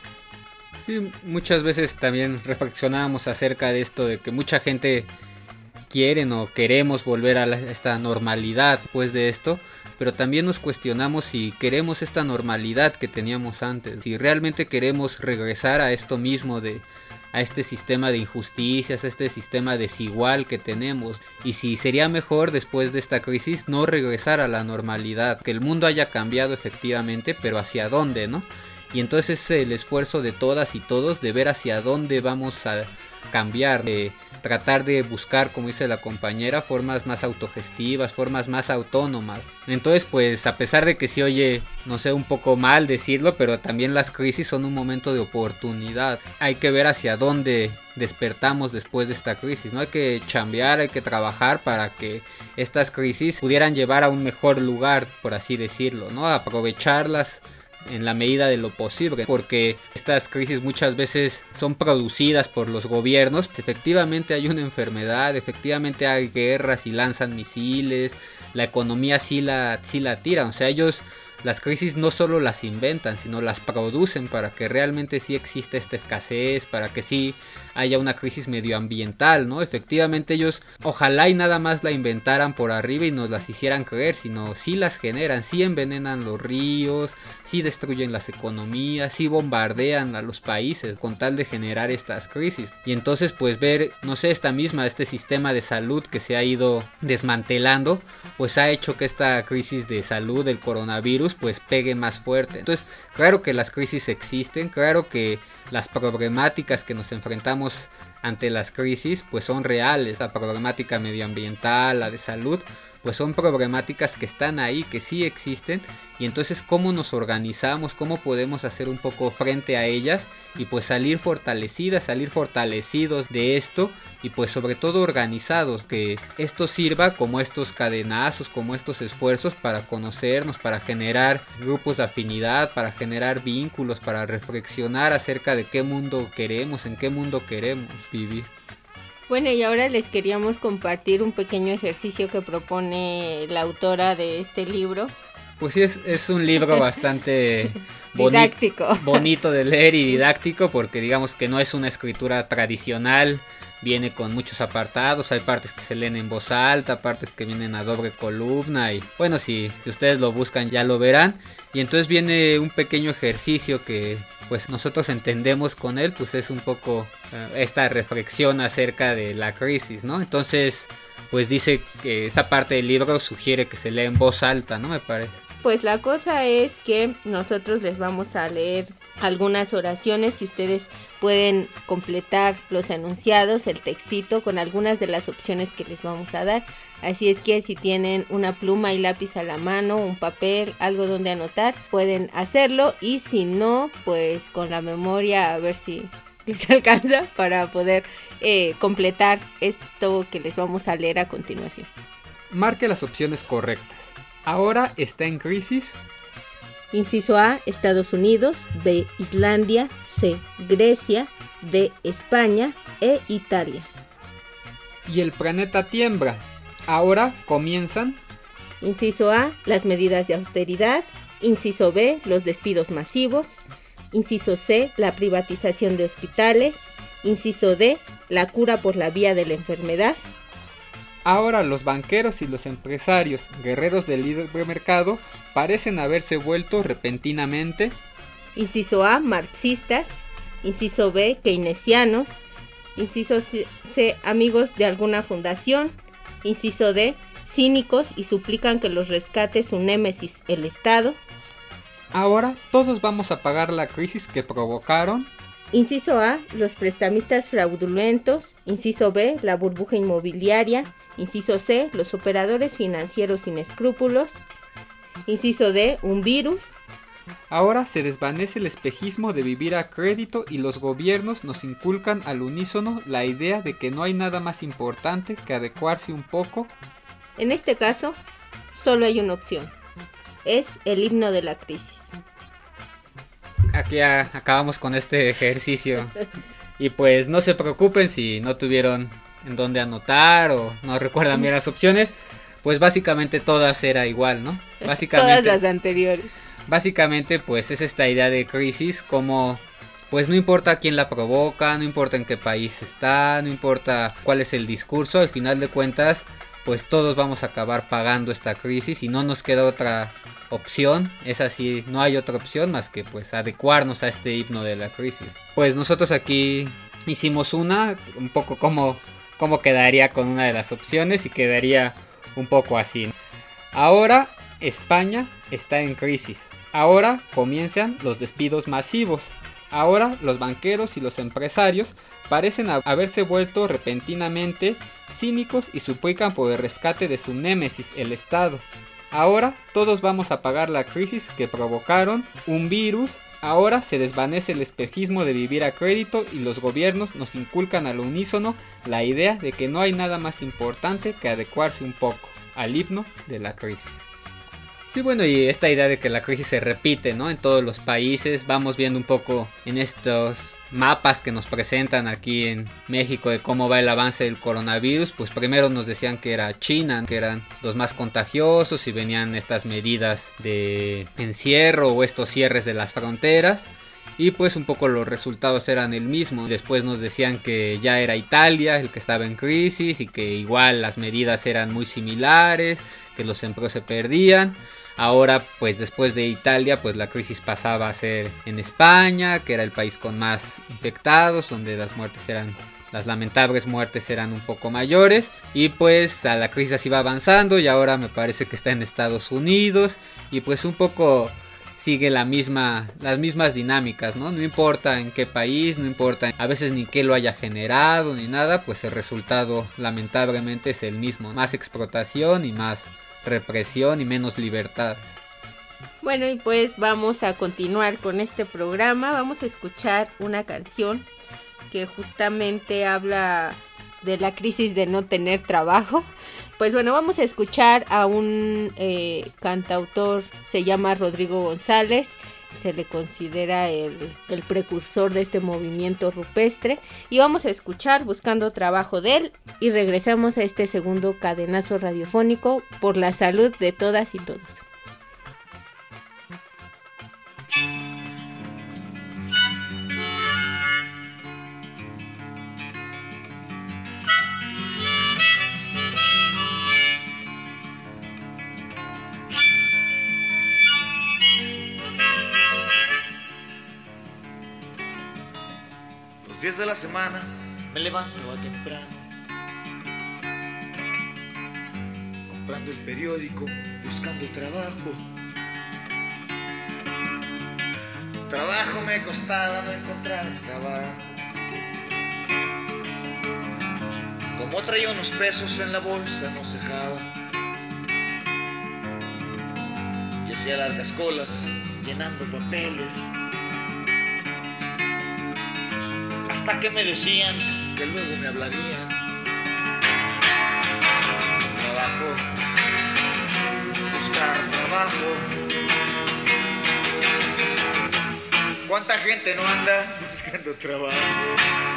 Sí, muchas veces también reflexionábamos acerca de esto, de que mucha gente quieren o queremos volver a la, esta normalidad después de esto, pero también nos cuestionamos si queremos esta normalidad que teníamos antes, si realmente queremos regresar a esto mismo de, a este sistema de injusticias, a este sistema desigual que tenemos, y si sería mejor después de esta crisis no regresar a la normalidad, que el mundo haya cambiado efectivamente, pero hacia dónde, ¿no? Y entonces es el esfuerzo de todas y todos de ver hacia dónde vamos a cambiar, de tratar de buscar, como dice la compañera, formas más autogestivas, formas más autónomas. Entonces, pues a pesar de que se oye, no sé, un poco mal decirlo, pero también las crisis son un momento de oportunidad. Hay que ver hacia dónde despertamos después de esta crisis, ¿no? Hay que chambear, hay que trabajar para que estas crisis pudieran llevar a un mejor lugar, por así decirlo, ¿no? Aprovecharlas en la medida de lo posible, porque estas crisis muchas veces son producidas por los gobiernos. Efectivamente hay una enfermedad, efectivamente hay guerras y lanzan misiles, la economía sí la, sí la tiran, o sea, ellos las crisis no solo las inventan, sino las producen para que realmente sí exista esta escasez, para que sí haya una crisis medioambiental, ¿no? Efectivamente ellos ojalá y nada más la inventaran por arriba y nos las hicieran creer, sino sí las generan, sí envenenan los ríos, sí destruyen las economías, sí bombardean a los países con tal de generar estas crisis. Y entonces pues ver, no sé, esta misma, este sistema de salud que se ha ido desmantelando, pues ha hecho que esta crisis de salud del coronavirus pues pegue más fuerte. Entonces claro que las crisis existen, claro que las problemáticas que nos enfrentamos ante las crisis pues son reales. La problemática medioambiental, la de salud, pues son problemáticas que están ahí, que sí existen, y entonces cómo nos organizamos, cómo podemos hacer un poco frente a ellas y pues salir fortalecidas, salir fortalecidos de esto, y pues sobre todo organizados, que esto sirva como estos cadenazos, como estos esfuerzos para conocernos, para generar grupos de afinidad, para generar vínculos, para reflexionar acerca de qué mundo queremos, en qué mundo queremos vivir. Bueno, y ahora les queríamos compartir un pequeño ejercicio que propone la autora de este libro. Pues sí, es, es un libro bastante boni- didáctico. bonito de leer y didáctico, porque digamos que no es una escritura tradicional, viene con muchos apartados, hay partes que se leen en voz alta, partes que vienen a doble columna, y bueno, si, si ustedes lo buscan ya lo verán. Y entonces viene un pequeño ejercicio que pues nosotros entendemos con él, pues es un poco uh, esta reflexión acerca de la crisis, ¿no? Entonces pues dice que esta parte del libro sugiere que se lea en voz alta, ¿no? Me parece. Pues la cosa es que nosotros les vamos a leer algunas oraciones y ustedes pueden completar los enunciados, el textito, con algunas de las opciones que les vamos a dar. Así es que si tienen una pluma y lápiz a la mano, un papel, algo donde anotar, pueden hacerlo, y si no, pues con la memoria a ver si les alcanza para poder eh, completar esto que les vamos a leer a continuación. Marque las opciones correctas. Ahora está en crisis. Inciso A, Estados Unidos. B, Islandia. C, Grecia. D, España. E, Italia. Y el planeta tiembla. Ahora comienzan. Inciso A, las medidas de austeridad. Inciso B, los despidos masivos. Inciso C, la privatización de hospitales. Inciso D, la cura por la vía de la enfermedad. Ahora los banqueros y los empresarios, guerreros del libre mercado, parecen haberse vuelto repentinamente. Inciso A, marxistas. Inciso B, keynesianos. Inciso C, amigos de alguna fundación. Inciso D, cínicos y suplican que los rescate su némesis, el Estado. Ahora todos vamos a pagar la crisis que provocaron. Inciso A, los prestamistas fraudulentos. Inciso B, la burbuja inmobiliaria. Inciso C, los operadores financieros sin escrúpulos. Inciso D, un virus. Ahora se desvanece el espejismo de vivir a crédito y los gobiernos nos inculcan al unísono la idea de que no hay nada más importante que adecuarse un poco. En este caso, solo hay una opción. Es el himno de la crisis. Aquí ya acabamos con este ejercicio. Y pues no se preocupen si no tuvieron en dónde anotar o no recuerdan bien las opciones. Pues básicamente todas era igual, ¿no? Básicamente, todas las anteriores. Básicamente pues es esta idea de crisis como pues no importa quién la provoca, no importa en qué país está, no importa cuál es el discurso, al final de cuentas pues todos vamos a acabar pagando esta crisis y no nos queda otra opción, es así, no hay otra opción más que pues adecuarnos a este himno de la crisis. Pues nosotros aquí hicimos una, un poco como, como quedaría con una de las opciones y quedaría un poco así. Ahora España está en crisis. Ahora comienzan los despidos masivos. Ahora los banqueros y los empresarios parecen haberse vuelto repentinamente cínicos y suplican por el rescate de su némesis, el Estado. Ahora todos vamos a pagar la crisis que provocaron un virus. Ahora se desvanece el espejismo de vivir a crédito y los gobiernos nos inculcan al unísono la idea de que no hay nada más importante que adecuarse un poco al himno de la crisis. Sí, bueno, y esta idea de que la crisis se repite, ¿no? En todos los países, vamos viendo un poco en estos mapas que nos presentan aquí en México de cómo va el avance del coronavirus. Pues primero nos decían que era China, que eran los más contagiosos y venían estas medidas de encierro o estos cierres de las fronteras. Y pues un poco los resultados eran el mismo. Después nos decían que ya era Italia el que estaba en crisis y que igual las medidas eran muy similares, que los empleos se perdían. Ahora pues después de Italia pues la crisis pasaba a ser en España, que era el país con más infectados, donde las muertes eran, las lamentables muertes eran un poco mayores. Y pues a la crisis así va avanzando y ahora me parece que está en Estados Unidos. Y pues un poco sigue la misma, las mismas dinámicas, ¿no? No importa en qué país, no importa a veces ni qué lo haya generado ni nada, pues el resultado lamentablemente es el mismo. Más explotación y más represión y menos libertades. Bueno, y pues vamos a continuar con este programa. Vamos a escuchar una canción que justamente habla de la crisis de no tener trabajo. Pues bueno, vamos a escuchar a un eh, cantautor, se llama Rodrigo González. Se le considera el, el precursor de este movimiento rupestre. Y vamos a escuchar Buscando Trabajo de él. Y regresamos a este segundo cadenazo radiofónico por la salud de todas y todos. Los días de la semana me levanto a temprano, comprando el periódico, buscando trabajo. Trabajo me costaba no encontrar trabajo. Como traía unos pesos en la bolsa no cejaba y hacía largas colas llenando papeles. Hasta que me decían que luego me hablarían. Trabajo, buscar trabajo. ¿Cuánta gente no anda buscando trabajo?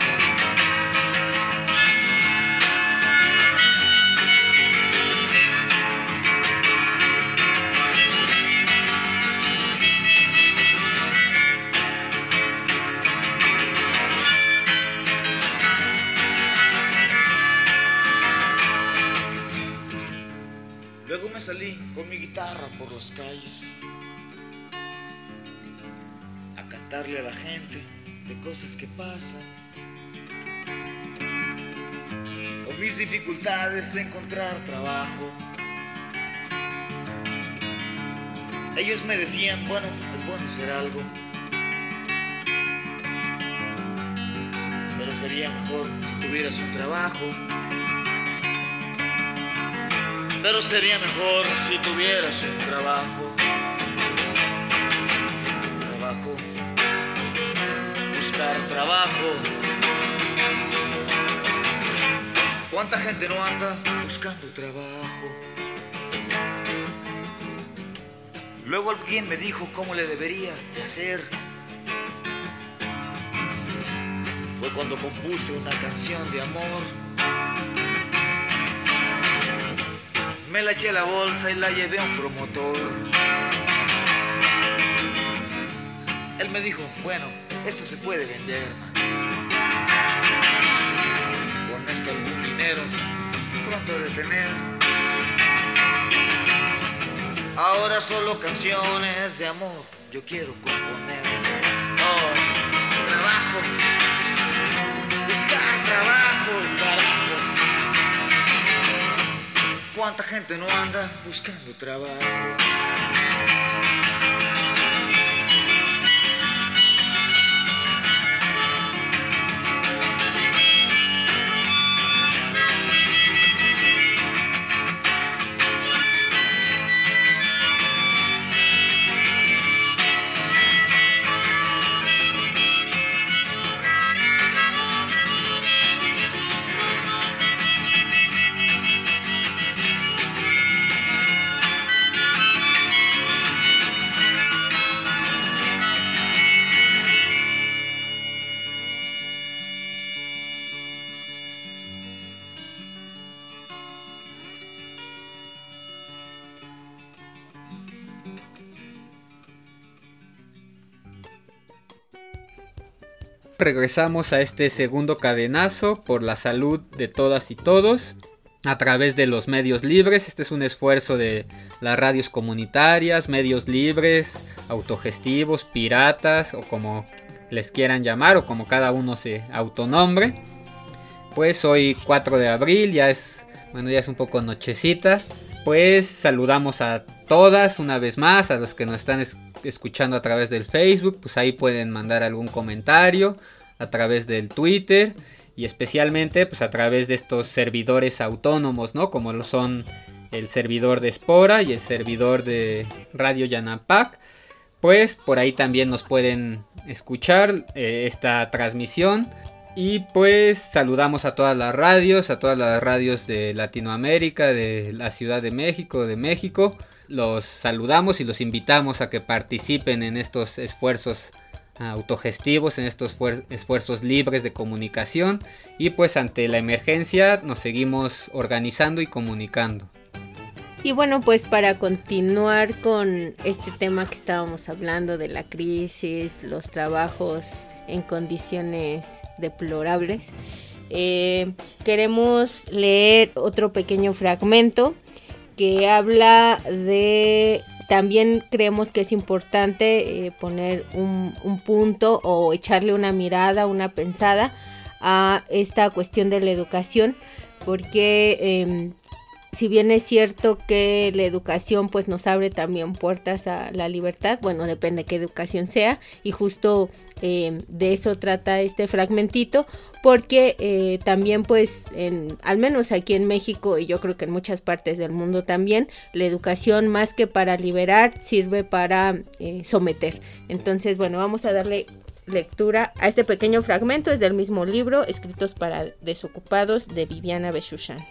Luego me salí con mi guitarra por las calles a cantarle a la gente de cosas que pasan o mis dificultades de encontrar trabajo. Ellos me decían, bueno, es bueno hacer algo, pero sería mejor si tuvieras un trabajo. Pero sería mejor si tuvieras un trabajo. Trabajo, buscar trabajo. ¿Cuánta gente no anda buscando trabajo? Luego alguien me dijo cómo le debería de hacer. Fue cuando compuse una canción de amor. Me la eché a la bolsa y la llevé a un promotor. Él me dijo, bueno, esto se puede vender. Con esto algún dinero pronto de tener. Ahora solo canciones de amor yo quiero componer. Oh, trabajo, cuánta gente no anda buscando trabajo. Regresamos a este segundo cadenazo por la salud de todas y todos a través de los medios libres. Este es un esfuerzo de las radios comunitarias, medios libres, autogestivos, piratas o como les quieran llamar o como cada uno se autonombre. Pues hoy cuatro de abril, ya es, bueno, ya es un poco nochecita. Pues saludamos a todas una vez más, a los que nos están escuchando escuchando a través del Facebook, pues ahí pueden mandar algún comentario, a través del Twitter y especialmente pues a través de estos servidores autónomos, ¿no? Como lo son el servidor de Espora y el servidor de Radio Yanapac. Pues por ahí también nos pueden escuchar eh, esta transmisión. Y pues saludamos a todas las radios, a todas las radios de Latinoamérica, de la Ciudad de México, de México. Los saludamos y los invitamos a que participen en estos esfuerzos autogestivos, en estos esfuerzos libres de comunicación. Y pues ante la emergencia nos seguimos organizando y comunicando. Y bueno, pues para continuar con este tema que estábamos hablando de la crisis, los trabajos en condiciones deplorables, eh, queremos leer otro pequeño fragmento que habla de, también creemos que es importante eh, poner un, un punto o echarle una mirada, una pensada a esta cuestión de la educación, porque eh, si bien es cierto que la educación pues nos abre también puertas a la libertad, bueno, depende qué educación sea, y justo eh, de eso trata este fragmentito, porque eh, también pues, en, al menos aquí en México y yo creo que en muchas partes del mundo también, la educación más que para liberar sirve para eh, someter. Entonces, bueno, vamos a darle lectura a este pequeño fragmento, es del mismo libro, Escritos para Desocupados, de Viviana Bechouchan.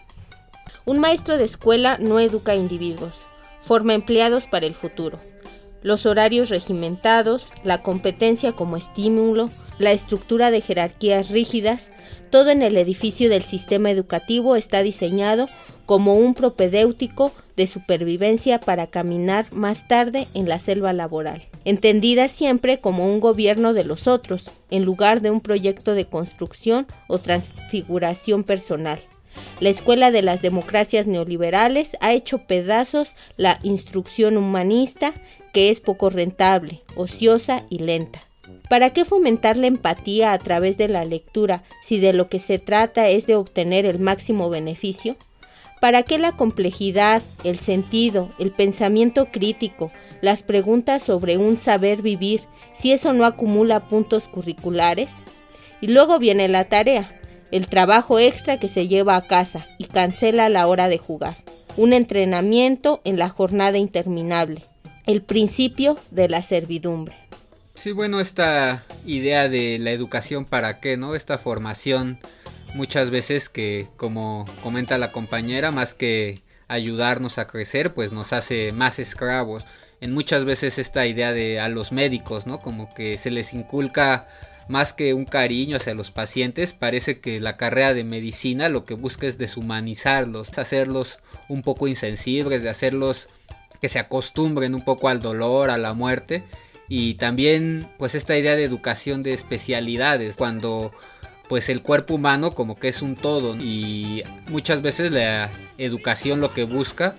Un maestro de escuela no educa individuos, forma empleados para el futuro. Los horarios regimentados, la competencia como estímulo, la estructura de jerarquías rígidas, todo en el edificio del sistema educativo está diseñado como un propedéutico de supervivencia para caminar más tarde en la selva laboral, entendida siempre como un gobierno de los otros, en lugar de un proyecto de construcción o transfiguración personal. La escuela de las democracias neoliberales ha hecho pedazos la instrucción humanista, que es poco rentable, ociosa y lenta. ¿Para qué fomentar la empatía a través de la lectura si de lo que se trata es de obtener el máximo beneficio? ¿Para qué la complejidad, el sentido, el pensamiento crítico, las preguntas sobre un saber vivir, si eso no acumula puntos curriculares? Y luego viene la tarea. El trabajo extra que se lleva a casa y cancela la hora de jugar. Un entrenamiento en la jornada interminable. El principio de la servidumbre. Sí, bueno, esta idea de la educación para qué, ¿no? Esta formación muchas veces que, como comenta la compañera, más que ayudarnos a crecer, pues nos hace más esclavos. En muchas veces esta idea de a los médicos, ¿no? Como que se les inculca más que un cariño hacia los pacientes, parece que la carrera de medicina lo que busca es deshumanizarlos, hacerlos un poco insensibles, de hacerlos que se acostumbren un poco al dolor, a la muerte, y también pues esta idea de educación de especialidades, cuando pues el cuerpo humano como que es un todo, y muchas veces la educación lo que busca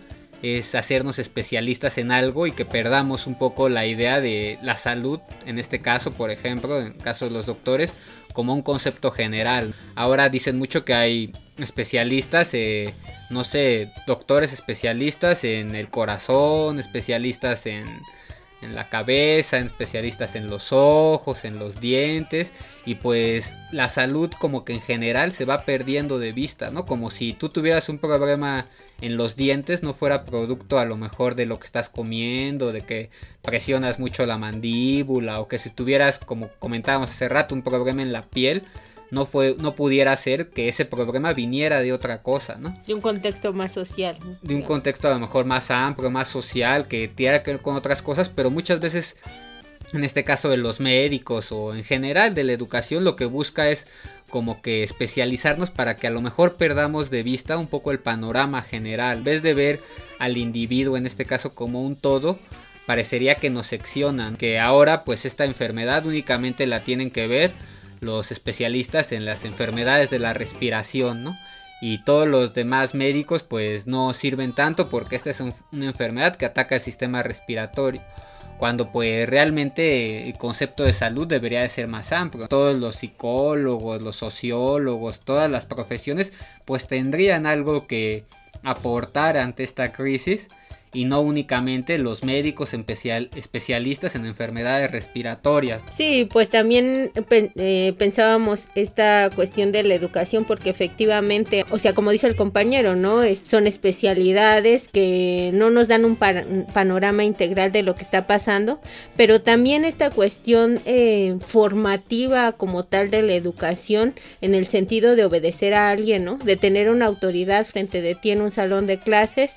es hacernos especialistas en algo y que perdamos un poco la idea de la salud, en este caso, por ejemplo, en el caso de los doctores, como un concepto general. Ahora dicen mucho que hay especialistas, eh, no sé, doctores especialistas en el corazón, especialistas en, en la cabeza, especialistas en los ojos, en los dientes, y pues la salud como que en general se va perdiendo de vista, ¿no? Como si tú tuvieras un problema en los dientes, no fuera producto a lo mejor de lo que estás comiendo, de que presionas mucho la mandíbula, o que si tuvieras, como comentábamos hace rato, un problema en la piel, no fue, no pudiera ser que ese problema viniera de otra cosa, ¿no? De un contexto más social, ¿no? De un contexto a lo mejor más amplio, más social, que tiene que ver con otras cosas, pero muchas veces, en este caso de los médicos o en general de la educación, lo que busca es como que especializarnos para que a lo mejor perdamos de vista un poco el panorama general. En vez de ver al individuo, en este caso, como un todo, parecería que nos seccionan, que ahora pues esta enfermedad únicamente la tienen que ver los especialistas en las enfermedades de la respiración, ¿no? Y todos los demás médicos pues no sirven tanto porque esta es un, una enfermedad que ataca el sistema respiratorio, cuando pues realmente el concepto de salud debería de ser más amplio. Todos los psicólogos, los sociólogos, todas las profesiones pues tendrían algo que aportar ante esta crisis, y no únicamente los médicos especial, especialistas en enfermedades respiratorias. Sí, pues también eh, pensábamos esta cuestión de la educación, porque efectivamente, o sea, como dice el compañero, ¿no? Es, son especialidades que no nos dan un, pa- un panorama integral de lo que está pasando, pero también esta cuestión eh, formativa como tal de la educación, en el sentido de obedecer a alguien, ¿no? De tener una autoridad frente de ti en un salón de clases,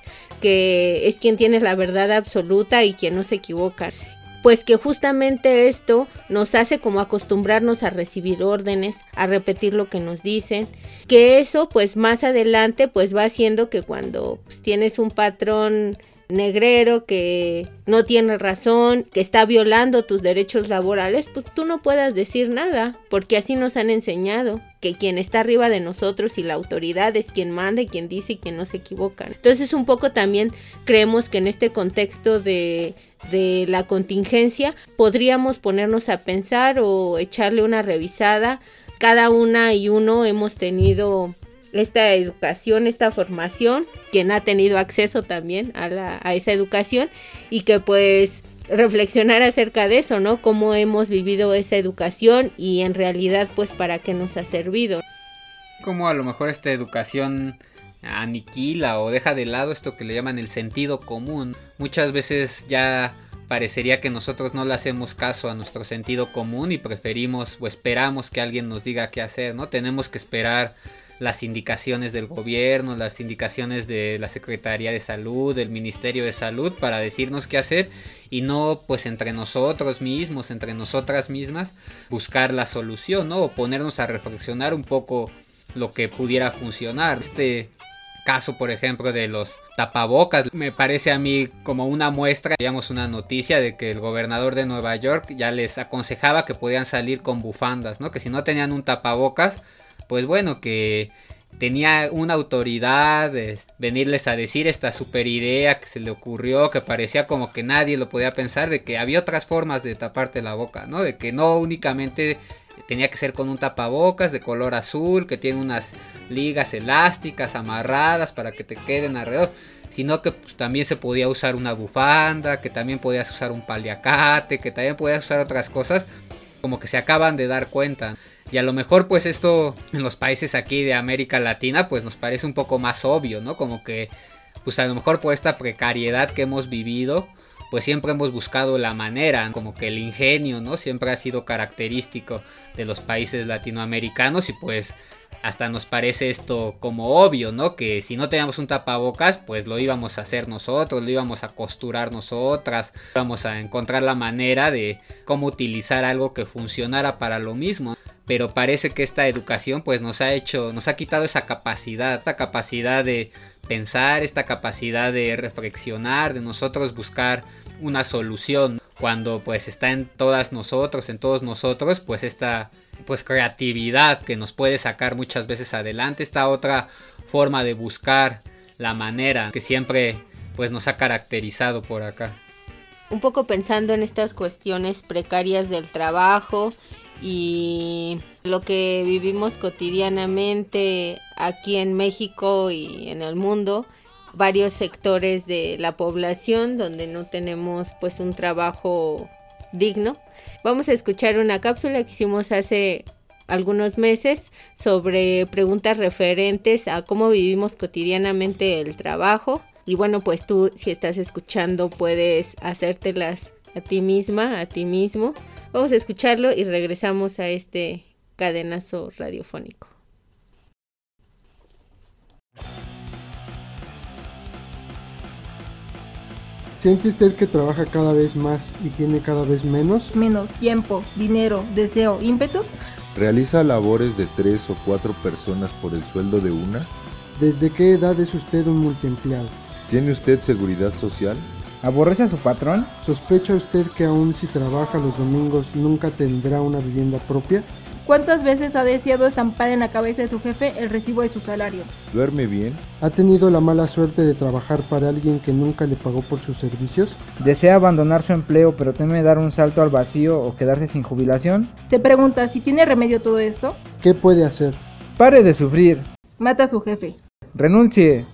que es quien tiene la verdad absoluta y quien no se equivoca. Pues que justamente esto nos hace como acostumbrarnos a recibir órdenes, a repetir lo que nos dicen, que eso pues más adelante pues va haciendo que cuando pues, tienes un patrón negrero que no tiene razón, que está violando tus derechos laborales, pues tú no puedas decir nada, porque así nos han enseñado, que quien está arriba de nosotros y la autoridad es quien manda y quien dice y quien no se equivoca. Entonces un poco también creemos que en este contexto de, de la contingencia podríamos ponernos a pensar o echarle una revisada. Cada una y uno hemos tenido esta educación, esta formación, quien ha tenido acceso también a, la, a esa educación, y que pues reflexionar acerca de eso, ¿no? Cómo hemos vivido esa educación y en realidad pues para qué nos ha servido. Cómo a lo mejor esta educación aniquila o deja de lado esto que le llaman el sentido común. Muchas veces ya parecería que nosotros no le hacemos caso a nuestro sentido común y preferimos o esperamos que alguien nos diga qué hacer, ¿no? Tenemos que esperar las indicaciones del gobierno, las indicaciones de la Secretaría de Salud, del Ministerio de Salud, para decirnos qué hacer, y no pues entre nosotros mismos, entre nosotras mismas, buscar la solución, ¿no? O ponernos a reflexionar un poco lo que pudiera funcionar. Este caso, por ejemplo, de los tapabocas, me parece a mí como una muestra. Digamos, una noticia de que el gobernador de Nueva York ya les aconsejaba que podían salir con bufandas, ¿no? Que si no tenían un tapabocas, pues bueno, que tenía una autoridad, es, venirles a decir esta super idea que se le ocurrió, que parecía como que nadie lo podía pensar, de que había otras formas de taparte la boca, ¿no? De que no únicamente tenía que ser con un tapabocas de color azul, que tiene unas ligas elásticas amarradas para que te queden alrededor, sino que pues, también se podía usar una bufanda, que también podías usar un paliacate, que también podías usar otras cosas, como que se acaban de dar cuenta. Y a lo mejor pues esto en los países aquí de América Latina pues nos parece un poco más obvio, ¿no? Como que pues a lo mejor por esta precariedad que hemos vivido, pues siempre hemos buscado la manera, como que el ingenio, ¿no? Siempre ha sido característico de los países latinoamericanos, y pues hasta nos parece esto como obvio, ¿no? Que si no teníamos un tapabocas, pues lo íbamos a hacer nosotros, lo íbamos a costurar nosotras, íbamos a encontrar la manera de cómo utilizar algo que funcionara para lo mismo. Pero parece que esta educación pues nos ha hecho, nos ha quitado esa capacidad, esta capacidad de pensar, esta capacidad de reflexionar, de nosotros buscar una solución. Cuando pues está en todas nosotros, en todos nosotros, pues esta pues creatividad que nos puede sacar muchas veces adelante, esta otra forma de buscar la manera que siempre pues nos ha caracterizado por acá. Un poco pensando en estas cuestiones precarias del trabajo y lo que vivimos cotidianamente aquí en México y en el mundo, varios sectores de la población donde no tenemos pues un trabajo digno. Vamos a escuchar una cápsula que hicimos hace algunos meses sobre preguntas referentes a cómo vivimos cotidianamente el trabajo. Y bueno, pues tú, si estás escuchando, puedes hacértelas a ti misma, a ti mismo. Vamos a escucharlo y regresamos a este cadenazo radiofónico. ¿Siente usted que trabaja cada vez más y tiene cada vez menos? Menos tiempo, dinero, deseo, ímpetu. ¿Realiza labores de tres o cuatro personas por el sueldo de una? ¿Desde qué edad es usted un multiempleado? ¿Tiene usted seguridad social? ¿Aborrece a su patrón? ¿Sospecha usted que aun si trabaja los domingos nunca tendrá una vivienda propia? ¿Cuántas veces ha deseado estampar en la cabeza de su jefe el recibo de su salario? ¿Duerme bien? ¿Ha tenido la mala suerte de trabajar para alguien que nunca le pagó por sus servicios? ¿Desea abandonar su empleo pero teme dar un salto al vacío o quedarse sin jubilación? Se pregunta si tiene remedio todo esto. ¿Qué puede hacer? ¡Pare de sufrir! Mata a su jefe. ¡Renuncie!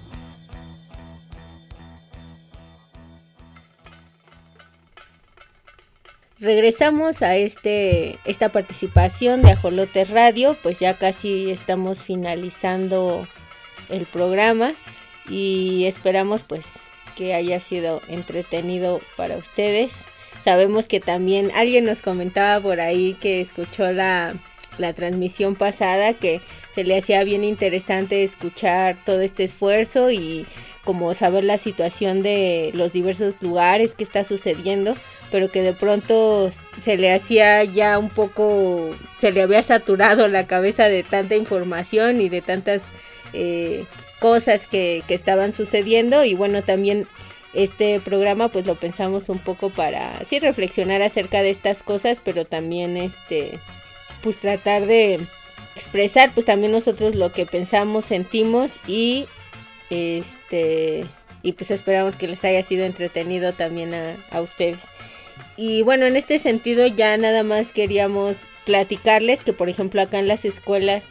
Regresamos a este esta participación de Ajolote Radio, pues ya casi estamos finalizando el programa y esperamos pues que haya sido entretenido para ustedes. Sabemos que también alguien nos comentaba por ahí que escuchó la, la transmisión pasada, que se le hacía bien interesante escuchar todo este esfuerzo y como saber la situación de los diversos lugares que está sucediendo, pero que de pronto se le hacía ya un poco, se le había saturado la cabeza de tanta información y de tantas eh, cosas que, que estaban sucediendo. Y bueno, también este programa pues lo pensamos un poco para sí reflexionar acerca de estas cosas, pero también este pues tratar de expresar pues también nosotros lo que pensamos, sentimos y este y pues esperamos que les haya sido entretenido también a, a ustedes. Y bueno, en este sentido ya nada más queríamos platicarles que por ejemplo acá en las escuelas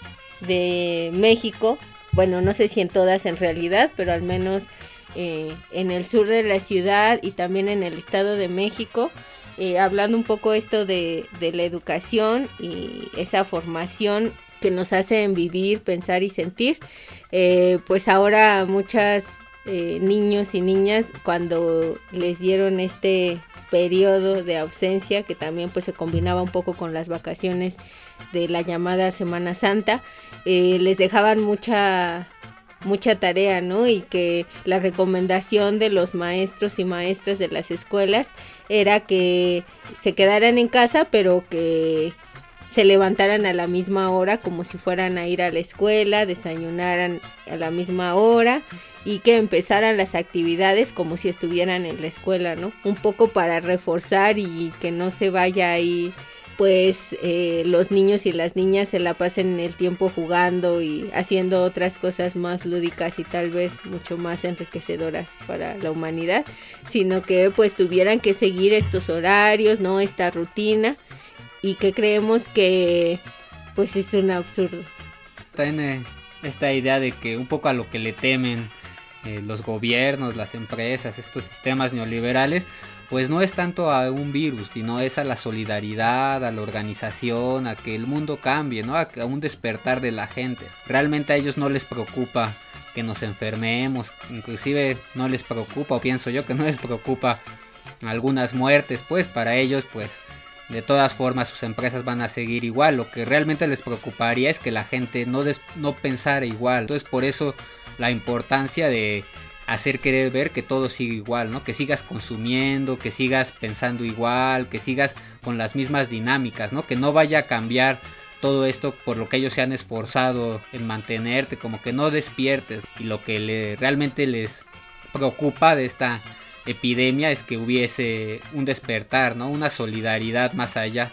de México, bueno, no sé si en todas en realidad, pero al menos eh, en el sur de la ciudad y también en el Estado de México, eh, hablando un poco esto de, de la educación y esa formación que nos hacen vivir, pensar y sentir, eh, pues ahora muchas eh, niños y niñas cuando les dieron este periodo de ausencia que también pues se combinaba un poco con las vacaciones de la llamada Semana Santa, eh, les dejaban mucha mucha tarea, ¿no? Y que la recomendación de los maestros y maestras de las escuelas era que se quedaran en casa, pero que se levantaran a la misma hora como si fueran a ir a la escuela, desayunaran a la misma hora y que empezaran las actividades como si estuvieran en la escuela, ¿no? Un poco para reforzar y que no se vaya ahí, pues eh, los niños y las niñas se la pasen el tiempo jugando y haciendo otras cosas más lúdicas y tal vez mucho más enriquecedoras para la humanidad, sino que pues tuvieran que seguir estos horarios, ¿no? Esta rutina. Y que creemos que pues es un absurdo. Tiene esta idea de que un poco a lo que le temen eh, los gobiernos, las empresas, estos sistemas neoliberales, pues no es tanto a un virus, sino es a la solidaridad, a la organización, a que el mundo cambie, ¿no? A, a un despertar de la gente. Realmente a ellos no les preocupa que nos enfermemos, inclusive no les preocupa, o pienso yo que no les preocupa algunas muertes, pues para ellos pues de todas formas sus empresas van a seguir igual. Lo que realmente les preocuparía es que la gente no, des, no pensara igual. Entonces por eso la importancia de hacer querer ver que todo sigue igual, ¿no? Que sigas consumiendo, que sigas pensando igual, que sigas con las mismas dinámicas, ¿no? Que no vaya a cambiar todo esto por lo que ellos se han esforzado en mantenerte, como que no despiertes. Y lo que le, realmente les preocupa de esta epidemia es que hubiese un despertar, ¿no? Una solidaridad más allá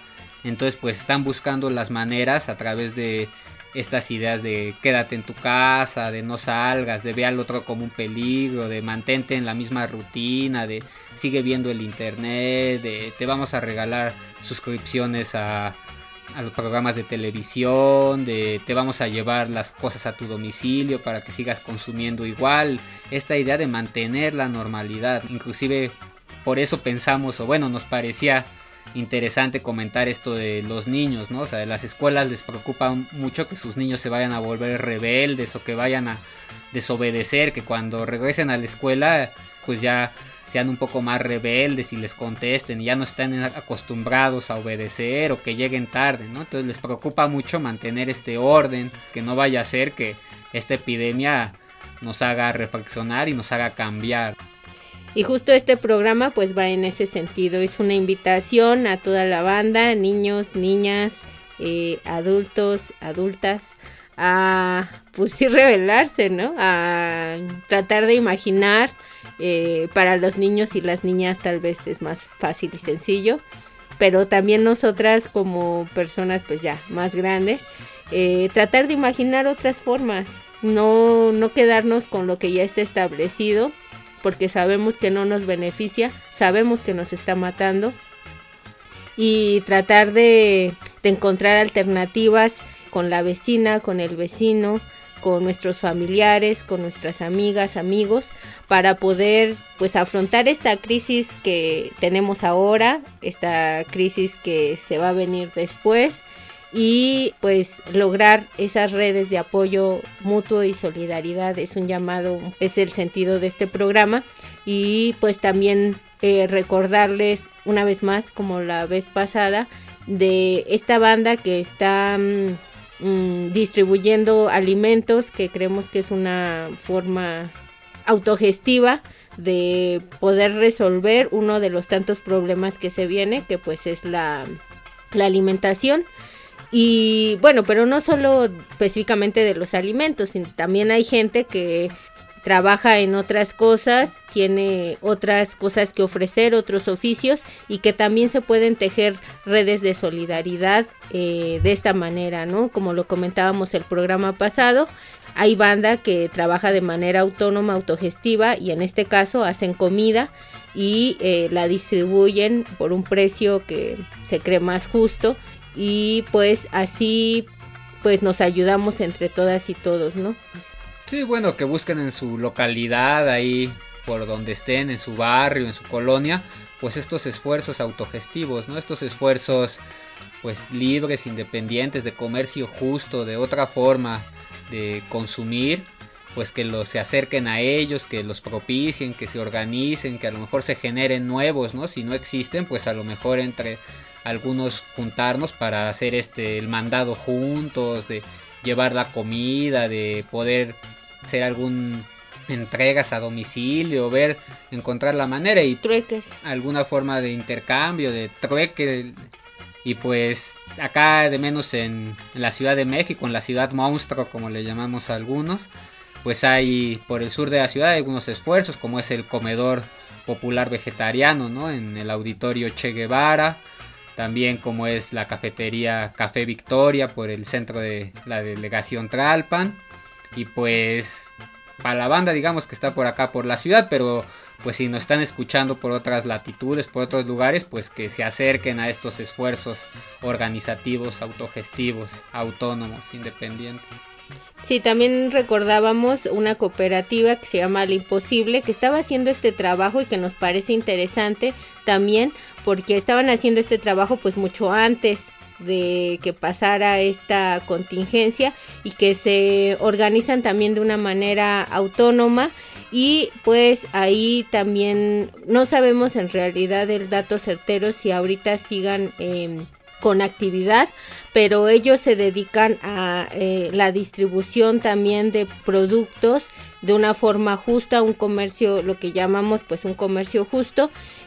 Entonces pues están buscando las maneras a través de estas ideas de quédate en tu casa, de no salgas, de ver al otro como un peligro, de mantente en la misma rutina, de sigue viendo el internet, de te vamos a regalar suscripciones a, a los programas de televisión, de te vamos a llevar las cosas a tu domicilio para que sigas consumiendo igual. Esta idea de mantener la normalidad, inclusive por eso pensamos, o bueno, nos parecía interesante comentar esto de los niños, ¿no? O sea, de las escuelas les preocupa mucho que sus niños se vayan a volver rebeldes o que vayan a desobedecer, que cuando regresen a la escuela pues ya sean un poco más rebeldes y les contesten y ya no estén acostumbrados a obedecer o que lleguen tarde, ¿no? Entonces les preocupa mucho mantener este orden, que no vaya a ser que esta epidemia nos haga reflexionar y nos haga cambiar. Y justo este programa pues va en ese sentido, es una invitación a toda la banda, niños, niñas, eh, adultos, adultas, a pues sí rebelarse, ¿no? A tratar de imaginar, eh, para los niños y las niñas tal vez es más fácil y sencillo, pero también nosotras como personas pues ya más grandes, eh, tratar de imaginar otras formas, no, no quedarnos con lo que ya está establecido, porque sabemos que no nos beneficia, sabemos que nos está matando, y tratar de, de encontrar alternativas con la vecina, con el vecino, con nuestros familiares, con nuestras amigas, amigos, para poder pues afrontar esta crisis que tenemos ahora, esta crisis que se va a venir después, y pues lograr esas redes de apoyo mutuo y solidaridad. Es un llamado, es el sentido de este programa, y pues también eh, recordarles una vez más, como la vez pasada, de esta banda que está mmm, mmm, distribuyendo alimentos, que creemos que es una forma autogestiva de poder resolver uno de los tantos problemas que se viene, que pues es la, la alimentación. Y bueno, pero no solo específicamente de los alimentos, sino también hay gente que trabaja en otras cosas, tiene otras cosas que ofrecer, otros oficios, y que también se pueden tejer redes de solidaridad eh, de esta manera, ¿no? Como lo comentábamos el programa pasado, hay banda que trabaja de manera autónoma, autogestiva, y en este caso hacen comida y eh, la distribuyen por un precio que se cree más justo, y pues así pues nos ayudamos entre todas y todos, ¿no? Sí, bueno, que busquen en su localidad, ahí por donde estén, en su barrio, en su colonia, pues estos esfuerzos autogestivos, ¿no? Estos esfuerzos pues libres, independientes, de comercio justo, de otra forma de consumir, pues que los se acerquen a ellos, que los propicien, que se organicen, que a lo mejor se generen nuevos, ¿no? Si no existen, pues a lo mejor entre algunos juntarnos para hacer este el mandado juntos, de llevar la comida, de poder hacer algún entregas a domicilio, ver, encontrar la manera y trueques, alguna forma de intercambio, de trueque. Y pues acá de menos en, en la Ciudad de México, en la ciudad monstruo como le llamamos a algunos, pues hay por el sur de la ciudad algunos esfuerzos, como es el comedor popular vegetariano, ¿no? En el auditorio Che Guevara. También como es la cafetería Café Victoria por el centro de la delegación Tlalpan. Y pues para la banda digamos que está por acá por la ciudad, pero pues si nos están escuchando por otras latitudes, por otros lugares, pues que se acerquen a estos esfuerzos organizativos, autogestivos, autónomos, independientes. Sí, también recordábamos una cooperativa que se llama Al Imposible, que estaba haciendo este trabajo y que nos parece interesante también, porque estaban haciendo este trabajo pues mucho antes de que pasara esta contingencia, y que se organizan también de una manera autónoma, y pues ahí también no sabemos en realidad el dato certero si ahorita sigan eh, con actividad, pero ellos se dedican a eh, la distribución también de productos de una forma justa, un comercio, lo que llamamos pues un comercio justo,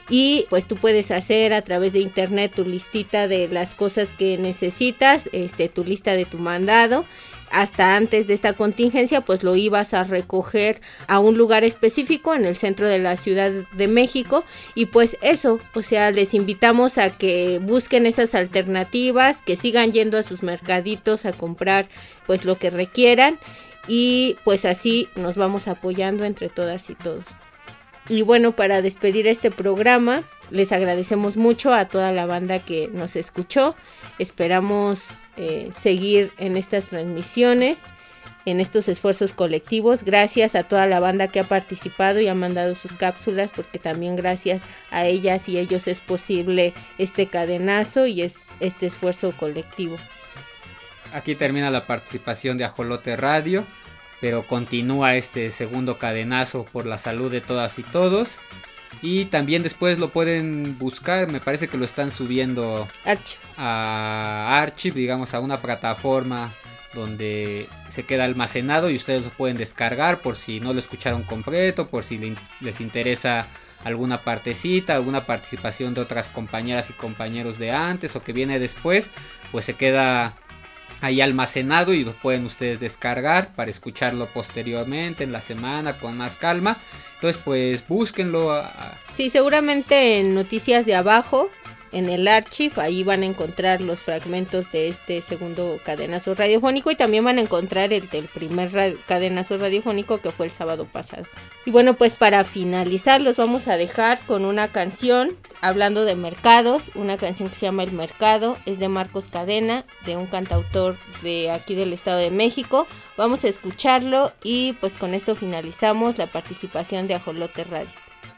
y pues tú puedes hacer a través de internet tu listita de las cosas que necesitas, este, tu lista de tu mandado. Hasta antes de esta contingencia pues lo ibas a recoger a un lugar específico en el centro de la Ciudad de México, y pues eso, o sea, les invitamos a que busquen esas alternativas, que sigan yendo a sus mercaditos a comprar pues lo que requieran, y pues así nos vamos apoyando entre todas y todos. Y bueno, para despedir este programa, les agradecemos mucho a toda la banda que nos escuchó. Esperamos eh, seguir en estas transmisiones, en estos esfuerzos colectivos. Gracias a toda la banda que ha participado y ha mandado sus cápsulas, porque también gracias a ellas y ellos es posible este cadenazo y es este esfuerzo colectivo. Aquí termina la participación de Ajolote Radio, pero continúa este segundo cadenazo por la salud de todas y todos. Y también después lo pueden buscar, me parece que lo están subiendo Archive. a Archive, digamos, a una plataforma donde se queda almacenado y ustedes lo pueden descargar por si no lo escucharon completo, por si les interesa alguna partecita, alguna participación de otras compañeras y compañeros de antes o que viene después, pues se queda ahí almacenado y lo pueden ustedes descargar para escucharlo posteriormente en la semana con más calma. Entonces pues búsquenlo. A... Sí, seguramente en Noticias de Abajo, en el archive, ahí van a encontrar los fragmentos de este segundo cadenazo radiofónico, y también van a encontrar el del primer radio, cadenazo radiofónico que fue el sábado pasado. Y bueno, pues para finalizar los vamos a dejar con una canción hablando de mercados, una canción que se llama El Mercado, es de Marcos Cadena, de un cantautor de aquí del Estado de México. Vamos a escucharlo y pues con esto finalizamos la participación de Ajolote Radio.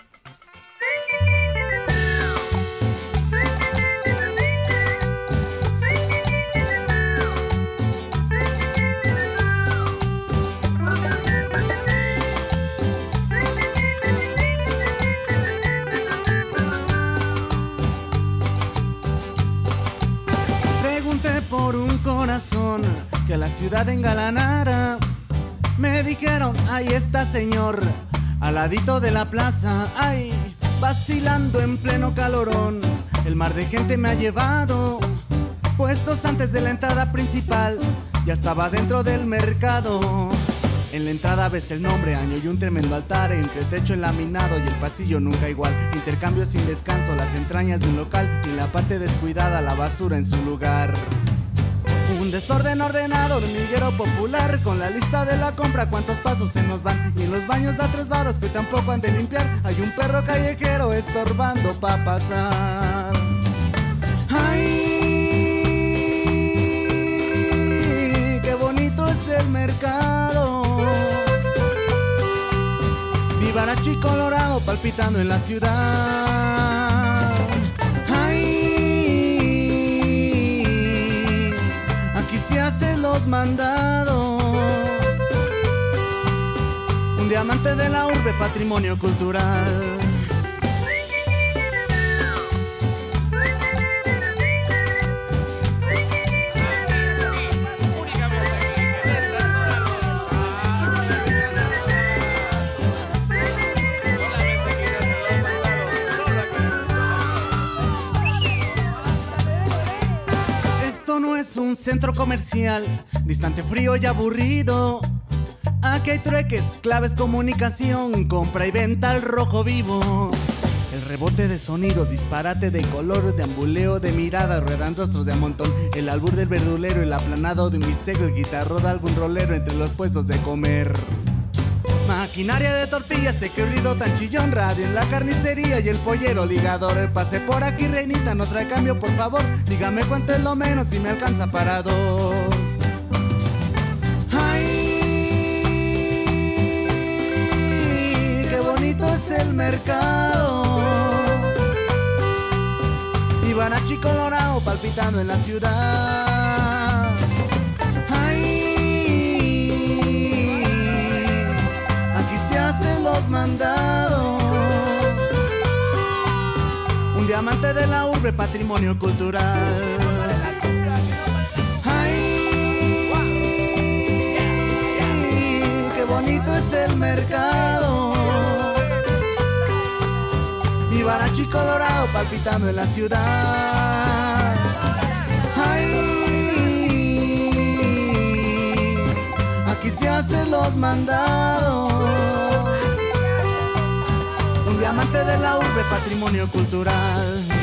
Por un corazón que la ciudad engalanara, me dijeron, ahí está señor, al ladito de la plaza, ay, vacilando en pleno calorón, el mar de gente me ha llevado, puestos antes de la entrada principal, ya estaba dentro del mercado. En la entrada ves el nombre, año y un tremendo altar, entre techo enlaminado y el pasillo nunca igual, intercambio sin descanso, las entrañas de un local, y en la parte descuidada la basura en su lugar. Un desorden ordenado, hormiguero popular, con la lista de la compra, cuántos pasos se nos van, y en los baños da tres varos que tampoco han de limpiar, hay un perro callejero estorbando pa' pasar. ¡Ay! ¡Qué bonito es el mercado! Vivaracho y colorado palpitando en la ciudad. ¡Ay! Aquí se hacen los mandados. Un diamante de la urbe, patrimonio cultural. Un centro comercial, distante, frío y aburrido. Aquí hay trueques, claves, comunicación, compra y venta al rojo vivo. El rebote de sonidos, disparate de color, deambuleo de miradas, ruedan rostros de a montón. El albur del verdulero, el aplanado de un mixteco, el guitarro de algún rolero entre los puestos de comer. Maquinaria de tortillas, sé que ruido tan chillón, radio en la carnicería y el pollero ligador. Pase por aquí, reinita, no trae cambio, por favor. Dígame cuánto es lo menos si me alcanza para dos. ¡Ay! ¡Qué bonito es el mercado! Vivaracho y colorado palpitando en la ciudad. Los mandados. Un diamante de la urbe, patrimonio cultural. Ay, qué bonito es el mercado. guarachi colorado palpitando en la ciudad. Ay, aquí se hacen los mandados. Un diamante de la urbe, patrimonio cultural.